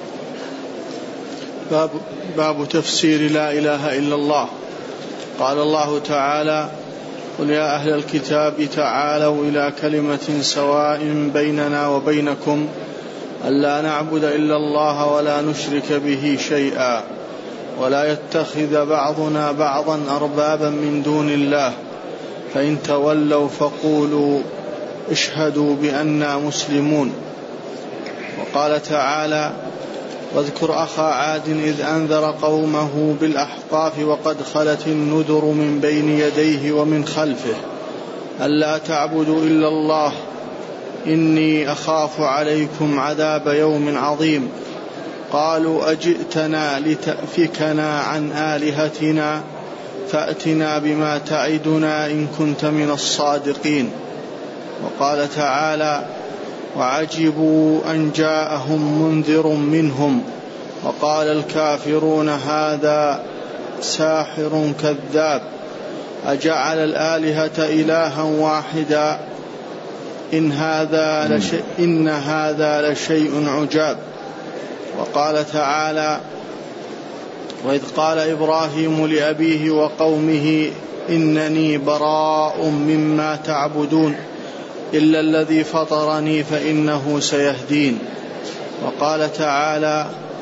باب, باب تفسير لا إله إلا الله. قال الله تعالى قل يا أهل الكتاب تعالوا إلى كلمة سواء بيننا وبينكم ألا نعبد إلا الله ولا نشرك به شيئا ولا يتخذ بعضنا بعضا أربابا من دون الله فإن تولوا فقولوا اشهدوا بأننا مسلمون. وقال تعالى واذكر أخا عاد إذ أنذر قومه بالأحقاف وقد خلت النذر من بين يديه ومن خلفه ألا تعبدوا إلا الله إني أخاف عليكم عذاب يوم عظيم. قالوا أجئتنا لتأفكنا عن آلهتنا فأتنا بما تعدنا إن كنت من الصادقين. وقال تعالى وعجبوا أن جاءهم منذر منهم وقال الكافرون هذا ساحر كذاب أجعل الآلهة إلها واحدا إن هذا لشيء, إن هذا لشيء عجاب. وقال تعالى وإذ قال إبراهيم لأبيه وقومه إنني براء مما تعبدون إلا الذي فطرني فإنه سيهدين. وقال تعالى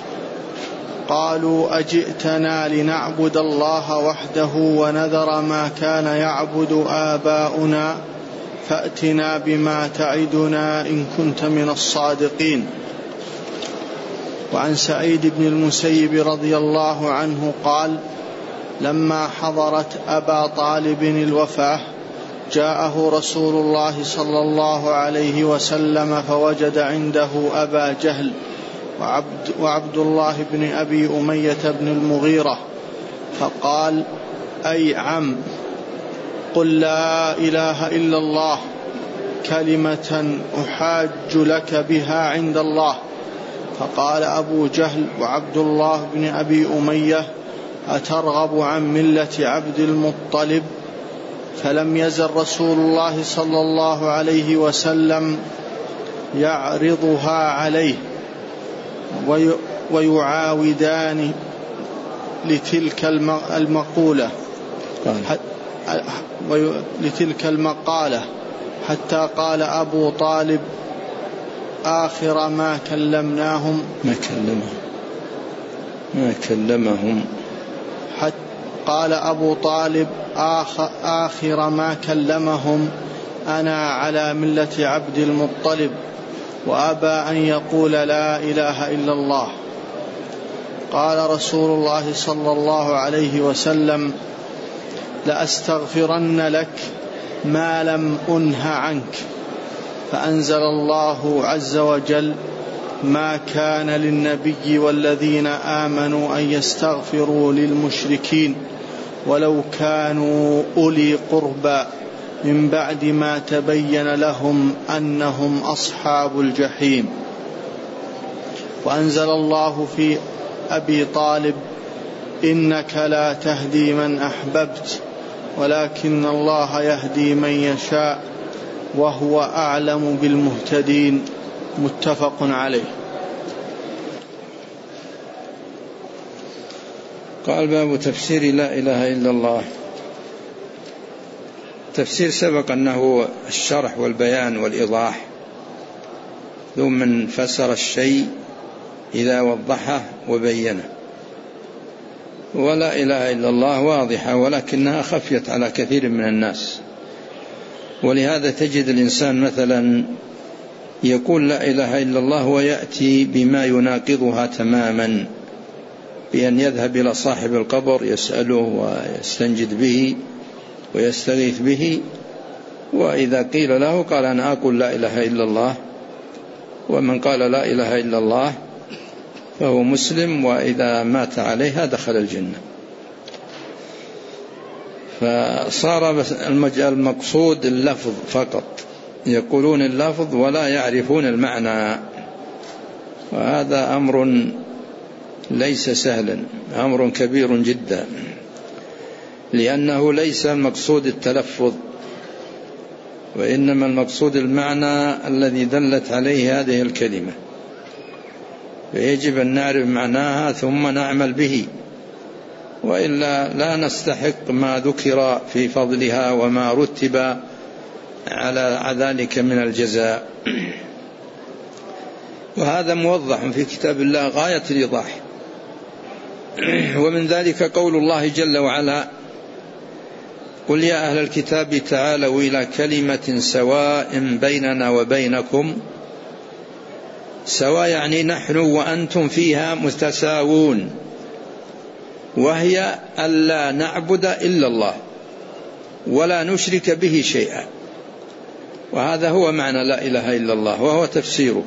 قالوا أجئتنا لنعبد الله وحده ونذر ما كان يعبد آباؤنا فأتنا بما تعدنا إن كنت من الصادقين. وعن سعيد بن المسيب رضي الله عنه قال لما حضرت أبا طالب الوفاة جاءه رسول الله صلى الله عليه وسلم فوجد عنده أبا جهل وعبد, وعبد الله بن أبي أمية بن المغيرة فقال أي عم قل لا إله إلا الله كلمة أحاج لك بها عند الله. فقال أبو جهل وعبد الله بن أبي أمية أترغب عن ملة عبد المطلب؟ فلم يزل رسول الله صلى الله عليه وسلم يعرضها عليه ويعاودان لتلك المقولة لتلك المقالة حتى قال أبو طالب آخر ما كلمناهم ما كلمهم ما كلمهم حتى قال أبو طالب آخر ما كلمهم أنا على ملة عبد المطلب وأبى أن يقول لا إله إلا الله. قال رسول الله صلى الله عليه وسلم لأستغفرن لك ما لم أنه عنك. فأنزل الله عز وجل ما كان للنبي والذين آمنوا أن يستغفروا للمشركين ولو كانوا أولي قربى من بعد ما تبين لهم أنهم أصحاب الجحيم. وأنزل الله في أبي طالب إنك لا تهدي من أحببت ولكن الله يهدي من يشاء وهو أعلم بالمهتدين. متفق عليه. قال باب تفسير لا إله إلا الله. التفسير سبق أنه الشرح والبيان والإيضاح، ثم من فسر الشيء إذا وضحه وبينه. ولا إله إلا الله واضحة، ولكنها خفيت على كثير من الناس، ولهذا تجد الإنسان مثلا يقول لا إله إلا الله ويأتي بما يناقضها تماما، بأن يذهب إلى صاحب القبر يسأله ويستنجد به ويستغيث به، وإذا قيل له قال أنا أقول لا إله إلا الله. ومن قال لا إله إلا الله فهو مسلم، وإذا مات عليها دخل الجنة. فصار المقصود اللفظ فقط، يقولون اللفظ ولا يعرفون المعنى، وهذا أمر ليس سهلا، أمر كبير جدا، لأنه ليس المقصود التلفظ، وإنما المقصود المعنى الذي دلت عليه هذه الكلمة، فيجب أن نعرف معناها ثم نعمل به، وإلا لا نستحق ما ذكر في فضلها وما رتب على ذلك من الجزاء. وهذا موضح في كتاب الله غاية الإيضاح. ومن ذلك قول الله جل وعلا: قل يا أهل الكتاب تعالوا إلى كلمة سواء بيننا وبينكم. سواء يعني نحن وأنتم فيها متساوون، وهي ألا نعبد إلا الله ولا نشرك به شيئا. وهذا هو معنى لا إله إلا الله، وهو تفسيره.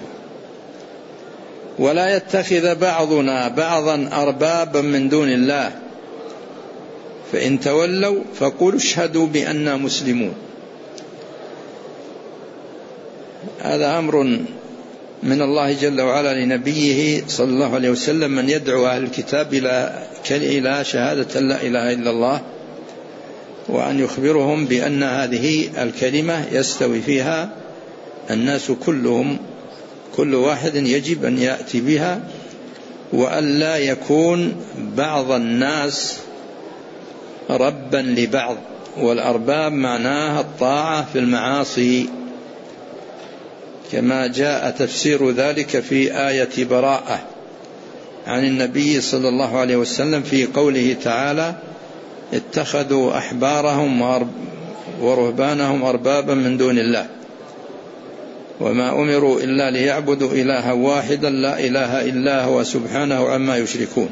ولا يتخذ بعضنا بعضا أربابا من دون الله، فإن تولوا فقولوا اشهدوا بأننا مسلمون. هذا أمر من الله جل وعلا لنبيه صلى الله عليه وسلم، من يدعو أهل الكتاب إلى شهادة لا إله إلا الله، وأن يخبرهم بأن هذه الكلمة يستوي فيها الناس كلهم، كل واحد يجب أن يأتي بها، وأن لا يكون بعض الناس ربا لبعض. والأرباب معناها الطاعة في المعاصي، كما جاء تفسير ذلك في آية براءة عن النبي صلى الله عليه وسلم في قوله تعالى: اتخذوا أحبارهم ورهبانهم أربابا من دون الله وما أمروا إلا ليعبدوا إلها واحدا لا إله إلا هو سبحانه عما يشركون.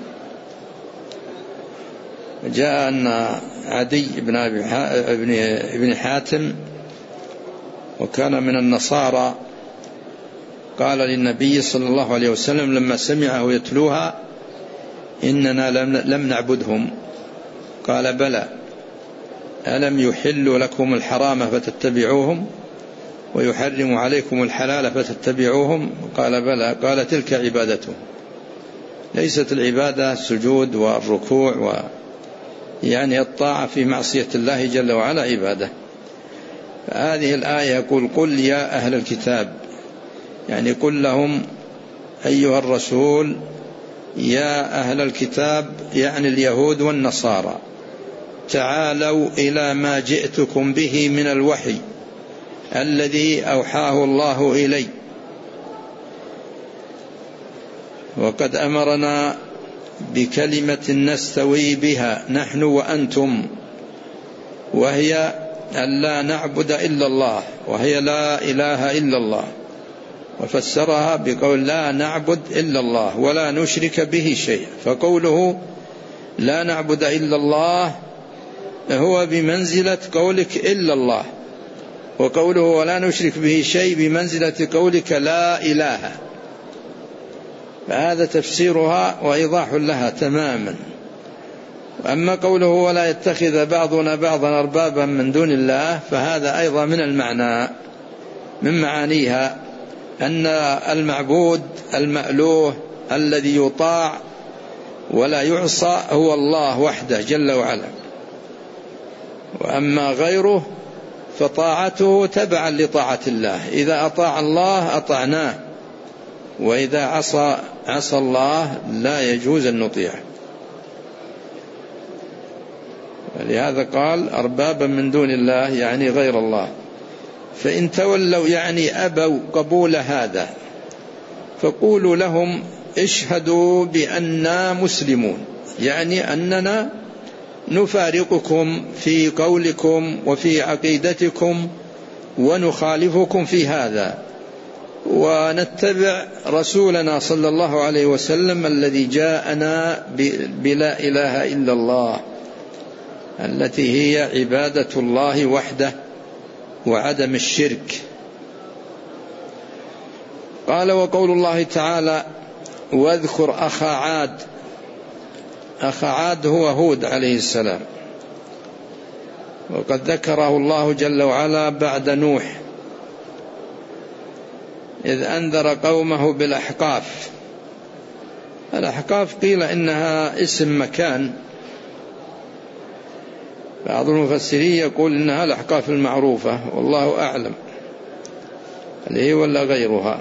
جاء أن عدي بن حاتم وكان من النصارى قال للنبي صلى الله عليه وسلم لما سمعه يتلوها: إننا لم نعبدهم. قال: بلى، ألم يحل لكم الحرام فتتبعوهم ويحرم عليكم الحلال فتتبعوهم؟ قال: بلى. قال: تلك عبادتهم. ليست العبادة السجود والركوع و يعني الطاعة في معصية الله جل وعلا عبادة. فهذه الآية يقول: قل يا أهل الكتاب، يعني قل لهم أيها الرسول يا أهل الكتاب، يعني اليهود والنصارى، تعالوا إلى ما جئتكم به من الوحي الذي أوحاه الله إلي. وقد أمرنا بكلمة نستوي بها نحن وأنتم، وهي أن لا نعبد إلا الله، وهي لا إله إلا الله. وفسرها بقول: لا نعبد إلا الله ولا نشرك به شيء. فقوله لا نعبد إلا الله هو بمنزلة قولك إلا الله، وقوله ولا نشرك به شيء بمنزلة قولك لا إله. فهذا تفسيرها وإيضاح لها تماما. أما قوله ولا يتخذ بعضنا بعضا أربابا من دون الله، فهذا أيضا من المعنى من معانيها أن المعبود المألوه الذي يطاع ولا يعصى هو الله وحده جل وعلا، وأما غيره فطاعته تبعا لطاعة الله. إذا أطاع الله أطعناه، وإذا عصى عصى الله لا يجوز أن نطيعه. لهذا قال أربابا من دون الله يعني غير الله. فإن تولوا يعني أبوا قبول هذا فقولوا لهم اشهدوا بأننا مسلمون، يعني أننا نفارقكم في قولكم وفي عقيدتكم ونخالفكم في هذا، ونتبع رسولنا صلى الله عليه وسلم الذي جاءنا بلا إله إلا الله التي هي عبادة الله وحده وعدم الشرك. قال وقول الله تعالى واذكر أخا عاد. أخا عاد هو هود عليه السلام، وقد ذكره الله جل وعلا بعد نوح إذ أنذر قومه بالأحقاف. الأحقاف قيل إنها اسم مكان، بعض المفسرين يقول إنها الأحقاف المعروفة والله أعلم هل هي ولا غيرها.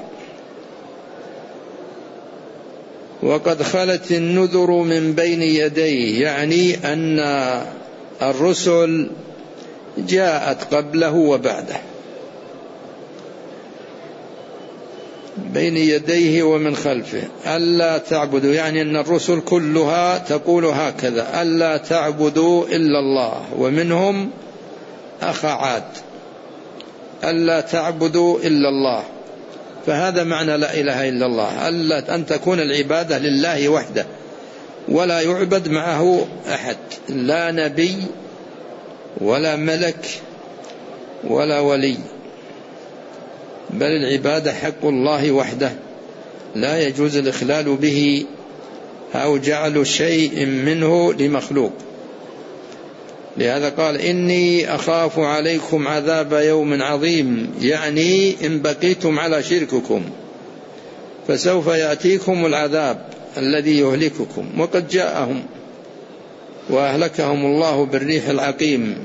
وقد خلت النذر من بين يديه، يعني أن الرسل جاءت قبله وبعده، بين يديه ومن خلفه. ألا تعبدوا يعني أن الرسل كلها تقول هكذا ألا تعبدوا إلا الله، ومنهم أخا عاد ألا تعبدوا إلا الله. فهذا معنى لا إله إلا الله، ألا أن تكون العبادة لله وحده ولا يعبد معه أحد، لا نبي ولا ملك ولا ولي، بل العبادة حق الله وحده لا يجوز الإخلال به أو جعل شيء منه لمخلوق. لهذا قال إني أخاف عليكم عذاب يوم عظيم، يعني إن بقيتم على شرككم فسوف يأتيكم العذاب الذي يهلككم. وقد جاءهم وأهلكهم الله بالريح العقيم.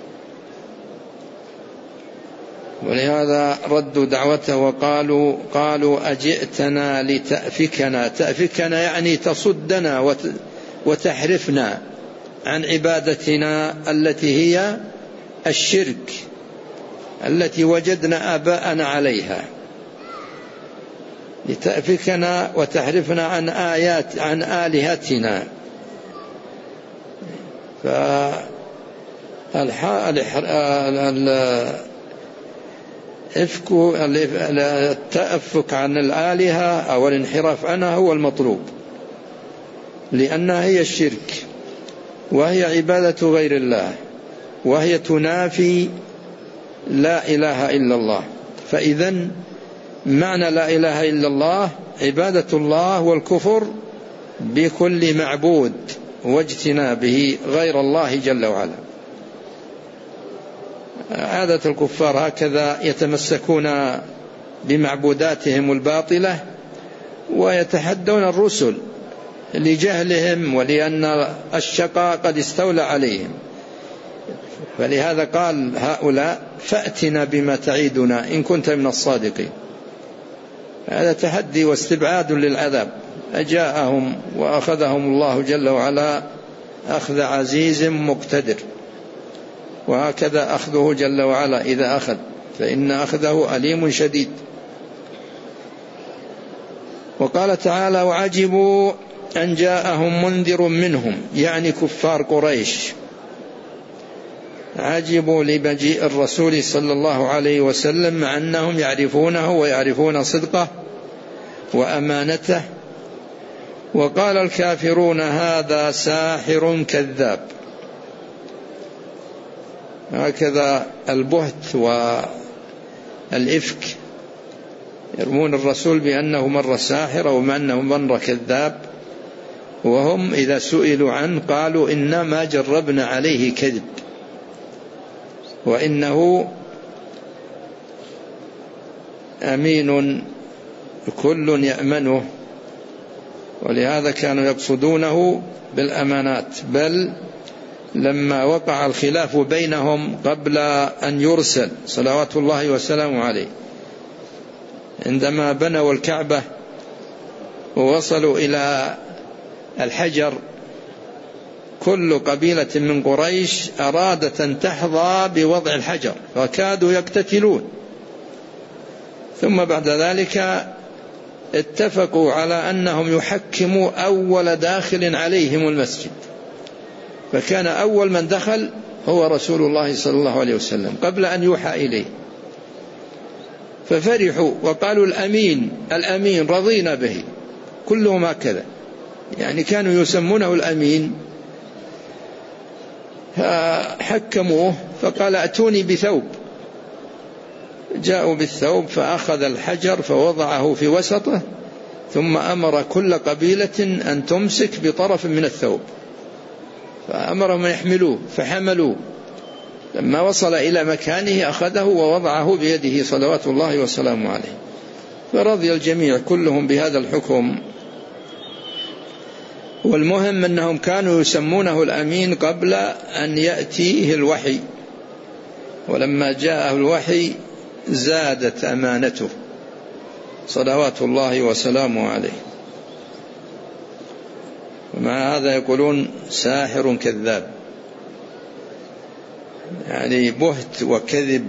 ولهذا ردوا دعوته وقالوا قالوا أجئتنا لتأفكنا. تأفكنا يعني تصدنا وتحرفنا عن عبادتنا التي هي الشرك التي وجدنا آباءنا عليها، لتأفكنا وتحرفنا عن آيات عن آلهتنا. التأفك عن الآلهة أو الانحراف عنها هو المطلوب، لأنها هي الشرك وهي عبادة غير الله، وهي تنافي لا إله إلا الله. فإذن معنى لا إله إلا الله عبادة الله والكفر بكل معبود واجتنابه غير الله جل وعلا. عادة الكفار هكذا يتمسكون بمعبوداتهم الباطلة ويتحدون الرسل لجهلهم ولأن الشقاء قد استولى عليهم. فلهذا قال هؤلاء فأتنا بما تعيدنا إن كنت من الصادقين. هذا تحدي واستبعاد للعذاب. أجاءهم وأخذهم الله جل وعلا أخذ عزيز مقتدر، وهكذا أخذه جل وعلا إذا أخذ، فإن أخذه أليم شديد. وقال تعالى وعجبوا أن جاءهم منذر منهم، يعني كفار قريش عجبوا لمجيء الرسول صلى الله عليه وسلم مع أنهم يعرفونه ويعرفون صدقه وأمانته. وقال الكافرون هذا ساحر كذاب. هكذا البهت والإفك، يرمون الرسول بأنه مر ساحر أو أنه مر كذاب، وهم إذا سئلوا عنه قالوا إنما جربنا عليه كذب وإنه أمين كل يأمنه. ولهذا كانوا يقصدونه بالأمانات. بل لما وقع الخلاف بينهم قبل أن يرسل صلوات الله وسلامه عليه، عندما بنوا الكعبة ووصلوا إلى الحجر كل قبيلة من قريش أرادت أن تحظى بوضع الحجر فكادوا يقتتلون، ثم بعد ذلك اتفقوا على أنهم يحكموا أول داخل عليهم المسجد، فكان أول من دخل هو رسول الله صلى الله عليه وسلم قبل أن يوحى إليه، ففرحوا وقالوا الأمين الأمين رضينا به، كلهم هكذا، يعني كانوا يسمونه الأمين. حكموه فقال أتوني بثوب، جاءوا بالثوب فأخذ الحجر فوضعه في وسطه، ثم أمر كل قبيلة أن تمسك بطرف من الثوب، فأمرهم أن يحملوه فحملوه، لما وصل إلى مكانه أخذه ووضعه بيده صلوات الله وسلامه عليه، فرضي الجميع كلهم بهذا الحكم. والمهم أنهم كانوا يسمونه الأمين قبل أن يأتيه الوحي، ولما جاءه الوحي زادت أمانته صلوات الله وسلامه عليه. ومع هذا يقولون ساحر كذاب، يعني بهت وكذب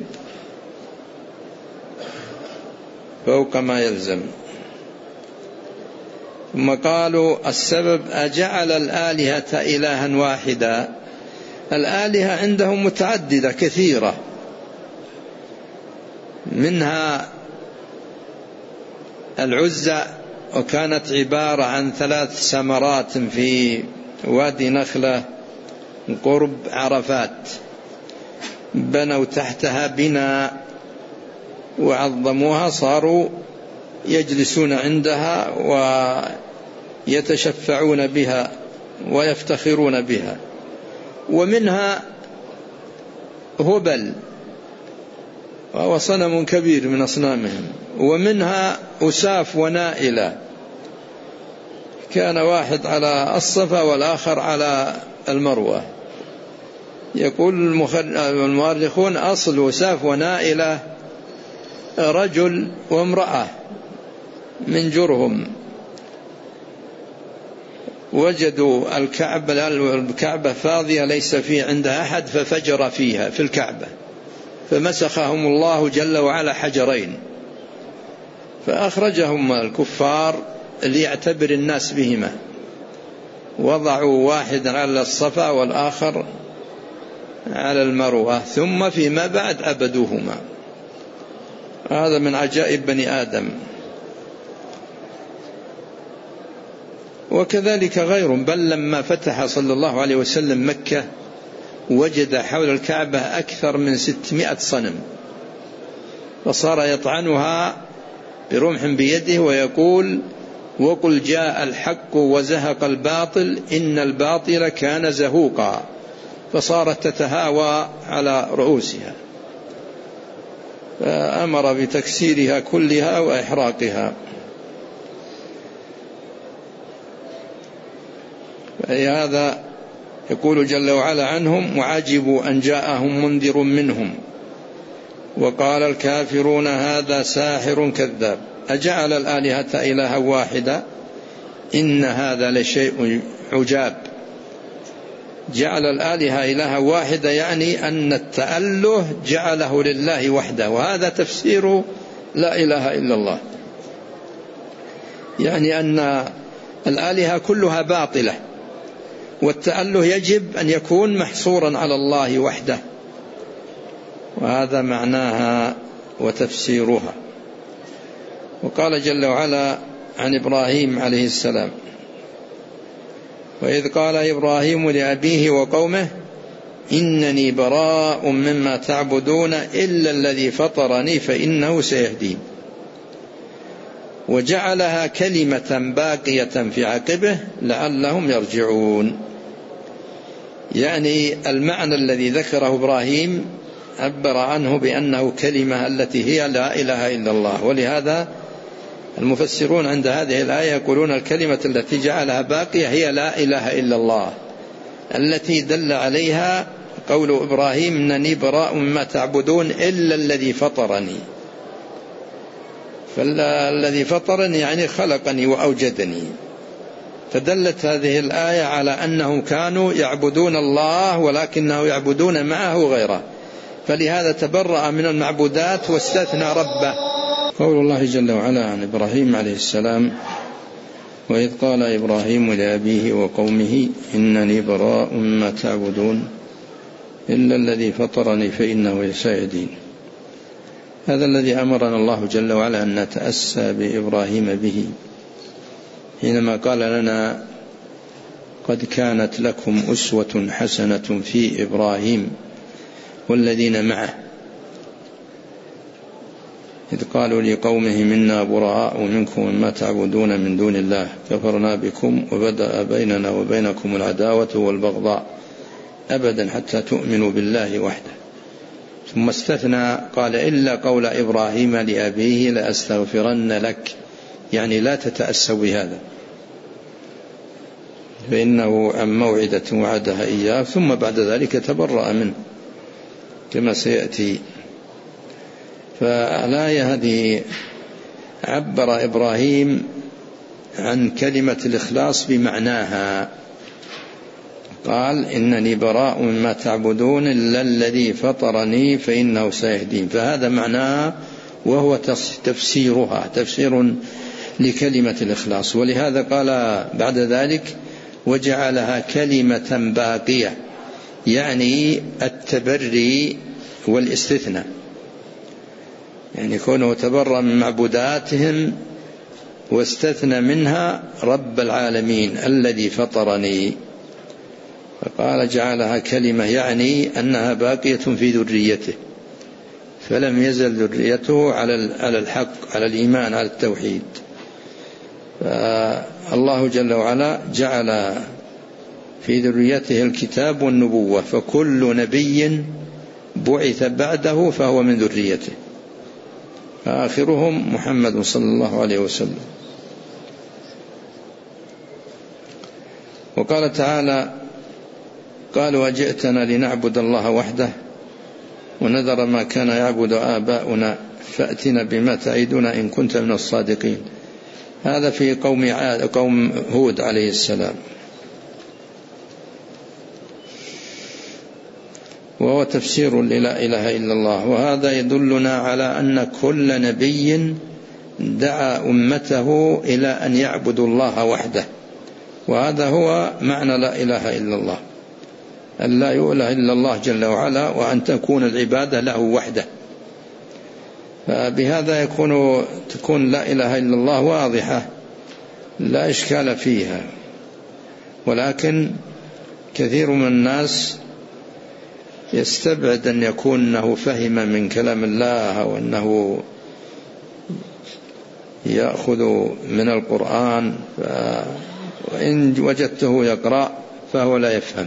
فوق ما يلزم. ثم قالوا السبب أجعل الآلهة إلها واحدا، الآلهة عندهم متعددة كثيرة، منها العزى، وكانت عبارة عن ثلاث سمرات في وادي نخلة قرب عرفات، بنوا تحتها بناء وعظموها، صاروا يجلسون عندها ويتشفعون بها ويفتخرون بها. ومنها هبل وهو صنم كبير من أصنامهم، ومنها أساف ونائلة، كان واحد على الصفا والآخر على المروة. يقول المؤرخون أصل أساف ونائلة رجل وامرأة من جرهم، وجدوا الكعبة الكعبة فاضية ليس في عندها أحد، ففجر فيها في الكعبة، فمسخهم الله جل وعلا حجرين، فأخرجهم الكفار ليعتبر الناس بهما، وضعوا واحدا على الصفا والآخر على المروة، ثم فيما بعد عبدوهما. هذا من عجائب بني آدم. وكذلك غيرهم، بل لما فتح صلى الله عليه وسلم مكة وجد حول الكعبة أكثر من ستمائة صنم، فصار يطعنها برمح بيده ويقول وقل جاء الحق وزهق الباطل إن الباطل كان زهوقا، فصارت تتهاوى على رؤوسها، فأمر بتكسيرها كلها وإحراقها. فهذا يقول جل وعلا عنهم وعجبوا أن جاءهم منذر منهم وقال الكافرون هذا ساحر كذاب أجعل الآلهة إلها واحدا إن هذا لشيء عجاب. جعل الآلهة إلها واحدا يعني أن التأله جعله لله وحده، وهذا تفسير لا إله إلا الله، يعني أن الآلهة كلها باطلة، والتأله يجب أن يكون محصورا على الله وحده، وهذا معناها وتفسيرها. وقال جل وعلا عن إبراهيم عليه السلام وإذ قال إبراهيم لأبيه وقومه إنني براء مما تعبدون إلا الذي فطرني فإنه سيهدين، وجعلها كلمة باقية في عقبه لعلهم يرجعون. يعني المعنى الذي ذكره إبراهيم عبر عنه بأنه كلمة التي هي لا إله إلا الله، ولهذا المفسرون عند هذه الآية يقولون الكلمة التي جعلها باقية هي لا إله إلا الله، التي دل عليها قول إبراهيم إنني براء مما تعبدون إلا الذي فطرني، فالذي فطرني يعني خلقني وأوجدني، فدلت هذه الآية على أنهم كانوا يعبدون الله ولكنه يعبدون معه غيره، فلهذا تبرأ من المعبودات واستثنى ربه. قول الله جل وعلا عن إبراهيم عليه السلام: وإذ قال إبراهيم لأبيه وقومه إنني براء مما تعبدون إلا الذي فطرني فإنه سيهدين. هذا الذي أمرنا الله جل وعلا أن نتأسى بإبراهيم به حينما قال لنا: قد كانت لكم أسوة حسنة في إبراهيم والذين معه إذ قالوا لقومهم إنا براء منكم وما تعبدون من دون الله كفرنا بكم وبدأ بيننا وبينكم العداوة والبغضاء أبدا حتى تؤمنوا بالله وحده. ثم استثنى قال: إلا قول إبراهيم لأبيه لأستغفرن لك، يعني لا تتأسوا بهذا، فإنه عن موعدة وعدها إياه، ثم بعد ذلك تبرأ منه كما سيأتي. فالآية هذه عبر إبراهيم عن كلمة الإخلاص بمعناها، قال: إنني براء مما تعبدون إلا الذي فطرني فإنه سيهدين. فهذا معناه، وهو تفسيرها، تفسير لكلمة الإخلاص. ولهذا قال بعد ذلك: وجعلها كلمة باقية، يعني التبري والاستثناء، يعني كونه تبرأ من معبوداتهم واستثنى منها رب العالمين الذي فطرني. فقال: جعلها كلمة، يعني أنها باقية في ذريته، فلم يزل ذريته على الحق، على الإيمان، على التوحيد. فالله جل وعلا جعل في ذريته الكتاب والنبوة، فكل نبي بعث بعده فهو من ذريته، آخرهم محمد صلى الله عليه وسلم. وقال تعالى: قالوا أجئتنا لنعبد الله وحده ونذر ما كان يعبد آباؤنا فأتنا بما تعيدنا إن كنت من الصادقين. هذا في قوم عاد قوم هود عليه السلام. وهو تفسير لا إله إلا الله. وهذا يدلنا على أن كل نبي دعا أمته إلى أن يعبدوا الله وحده، وهذا هو معنى لا إله إلا الله، أن لا يؤله إلا الله جل وعلا، وأن تكون العبادة له وحده. فبهذا يكون تكون لا إله إلا الله واضحة لا إشكال فيها. ولكن كثير من الناس يستبعد أن يكون أنه فهم من كلام الله وأنه يأخذ من القرآن، وإن وجدته يقرأ فهو لا يفهم.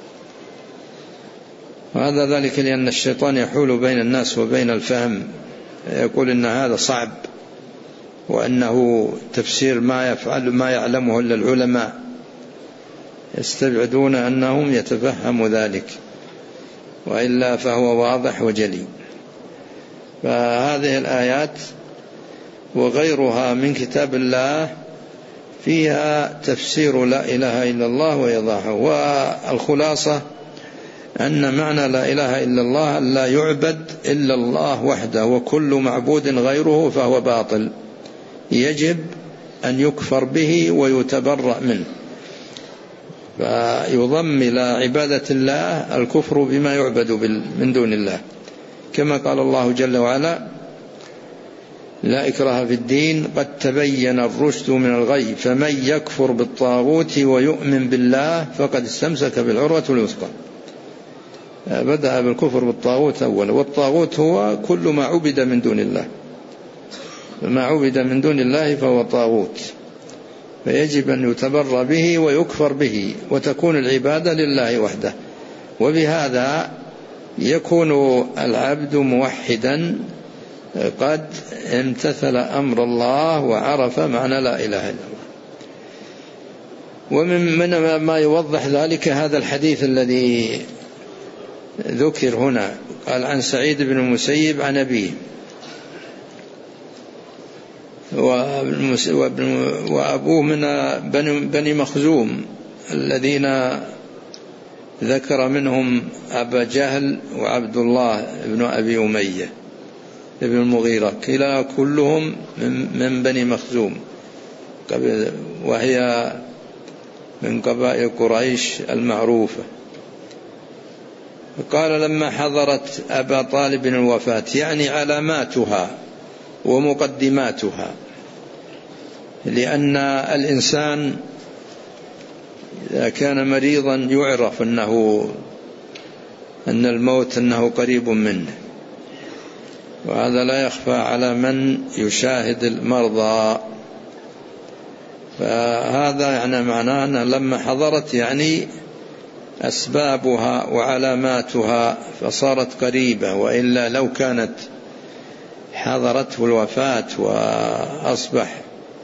وهذا ذلك لأن الشيطان يحول بين الناس وبين الفهم، يقول إن هذا صعب وأنه تفسير ما يفعل ما يعلمه إلا العلماء، يستبعدون أنهم يتفهموا ذلك، وإلا فهو واضح وجلي. فهذه الآيات وغيرها من كتاب الله فيها تفسير لا إله إلا الله وإيضاحه. والخلاصة أن معنى لا إله إلا الله لا يعبد إلا الله وحده، وكل معبود غيره فهو باطل، يجب أن يكفر به ويتبرأ منه. فيضم إلى عبادة الله الكفر بما يعبد من دون الله، كما قال الله جل وعلا: لا إكراه في الدين قد تبين الرشد من الغي فمن يكفر بالطاغوت ويؤمن بالله فقد استمسك بالعروة الوثقى. بدأ بالكفر بالطاغوت أولا، والطاغوت هو كل ما عبد من دون الله، فما عبد من دون الله فهو طاغوت، فيجب أن يتبرى به ويكفر به، وتكون العبادة لله وحده. وبهذا يكون العبد موحدا قد امتثل أمر الله وعرف معنى لا إله إلا الله. ومن من ما يوضح ذلك هذا الحديث الذي ذكر هنا، قال: عن سعيد بن المسيب عن أبيه وأبوه من بني مخزوم الذين ذكر منهم أبا جهل وعبد الله بن أبي أمية ابن المغيرة، كلا كلهم من بني مخزوم، وهي من قبائل قريش المعروفة. قال لما حضرت أبا طالب الوفاة، يعني علاماتها ومقدماتها، لأن الإنسان إذا كان مريضا يعرف أنه أن الموت أنه قريب منه، وهذا لا يخفى على من يشاهد المرضى. فهذا يعني معناه أنه لما حضرت يعني أسبابها وعلاماتها فصارت قريبة، وإلا لو كانت حضرته الوفاة وأصبح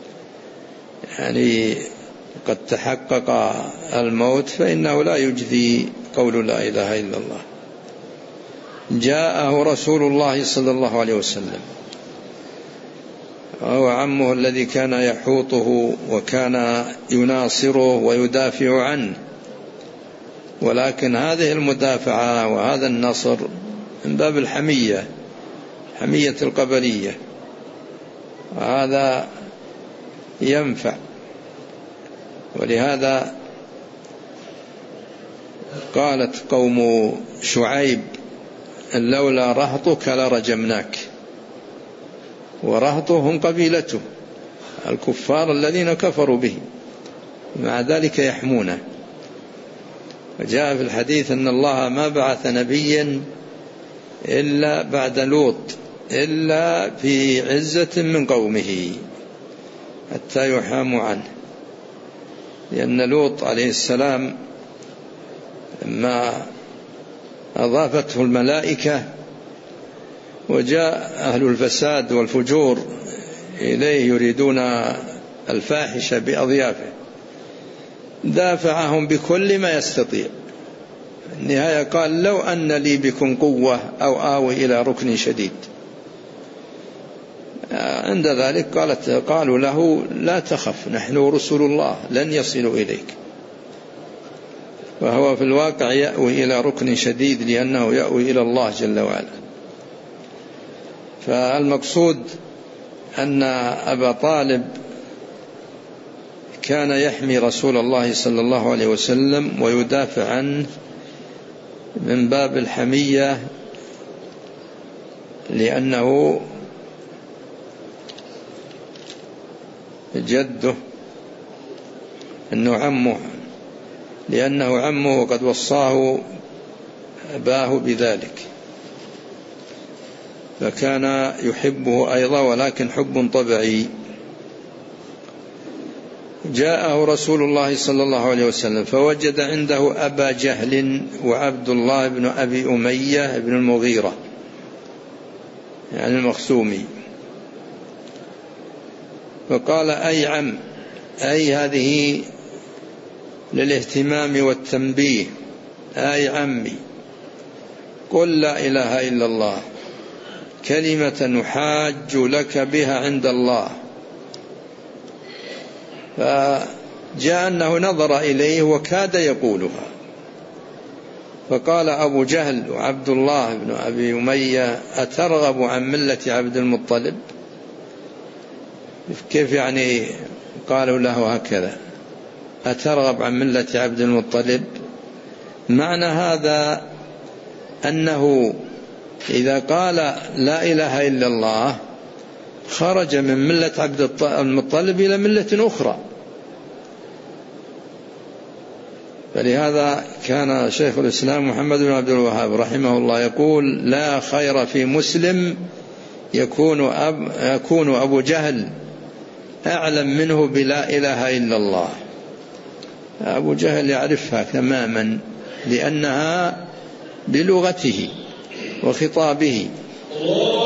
يعني قد تحقق الموت فإنه لا يجدي قول لا إله إلا الله. جاءه رسول الله صلى الله عليه وسلم، وهو عمه الذي كان يحوطه وكان يناصره ويدافع عنه، ولكن هذه المدافعة وهذا النصر من باب الحمية، حمية القبلية، وهذا ينفع. ولهذا قالت قوم شعيب لولا رهطك لرجمناك، ورهطه هم قبيلته الكفار الذين كفروا به، مع ذلك يحمونه. وجاء في الحديث أن الله ما بعث نبيا إلا بعد لوط إلا في عزة من قومه حتى يحاموا عنه، لأن لوط عليه السلام لما أضافته الملائكة وجاء أهل الفساد والفجور إليه يريدون الفاحشة بأضيافه دافعهم بكل ما يستطيع. النهاية قال لو أن لي بكم قوة أو آوي إلى ركن شديد. عند ذلك قالت قالوا له لا تخف نحن رسل الله لن يصلوا إليك، وهو في الواقع يأوي إلى ركن شديد لأنه يأوي إلى الله جل وعلا. فالمقصود أن أبا طالب كان يحمي رسول الله صلى الله عليه وسلم ويدافع عنه من باب الحمية، لأنه جده أنه عمه، لأنه عمه وقد وصاه أباه بذلك، فكان يحبه أيضا ولكن حب طبيعي. جاءه رسول الله صلى الله عليه وسلم فوجد عنده أبا جهل وعبد الله بن أبي أمية بن المغيرة يعني المخزومي، فقال أي عم، أي هذه للاهتمام والتنبيه، أي عمي قل لا إله إلا الله كلمة نحاج لك بها عند الله. فجاء أنه نظر إليه وكاد يقولها، فقال أبو جهل وعبد الله بن أبي أمية أترغب عن ملة عبد المطلب؟ كيف يعني قالوا له هكذا أترغب عن ملة عبد المطلب؟ معنى هذا أنه إذا قال لا إله إلا الله خرج من ملة عبد المطلب إلى ملة أخرى. فلهذا كان شيخ الإسلام محمد بن عبد الوهاب رحمه الله يقول لا خير في مسلم يكون, أب يكون أبو جهل أعلم منه بلا إله إلا الله. أبو جهل يعرفها تماما لأنها بلغته وخطابه.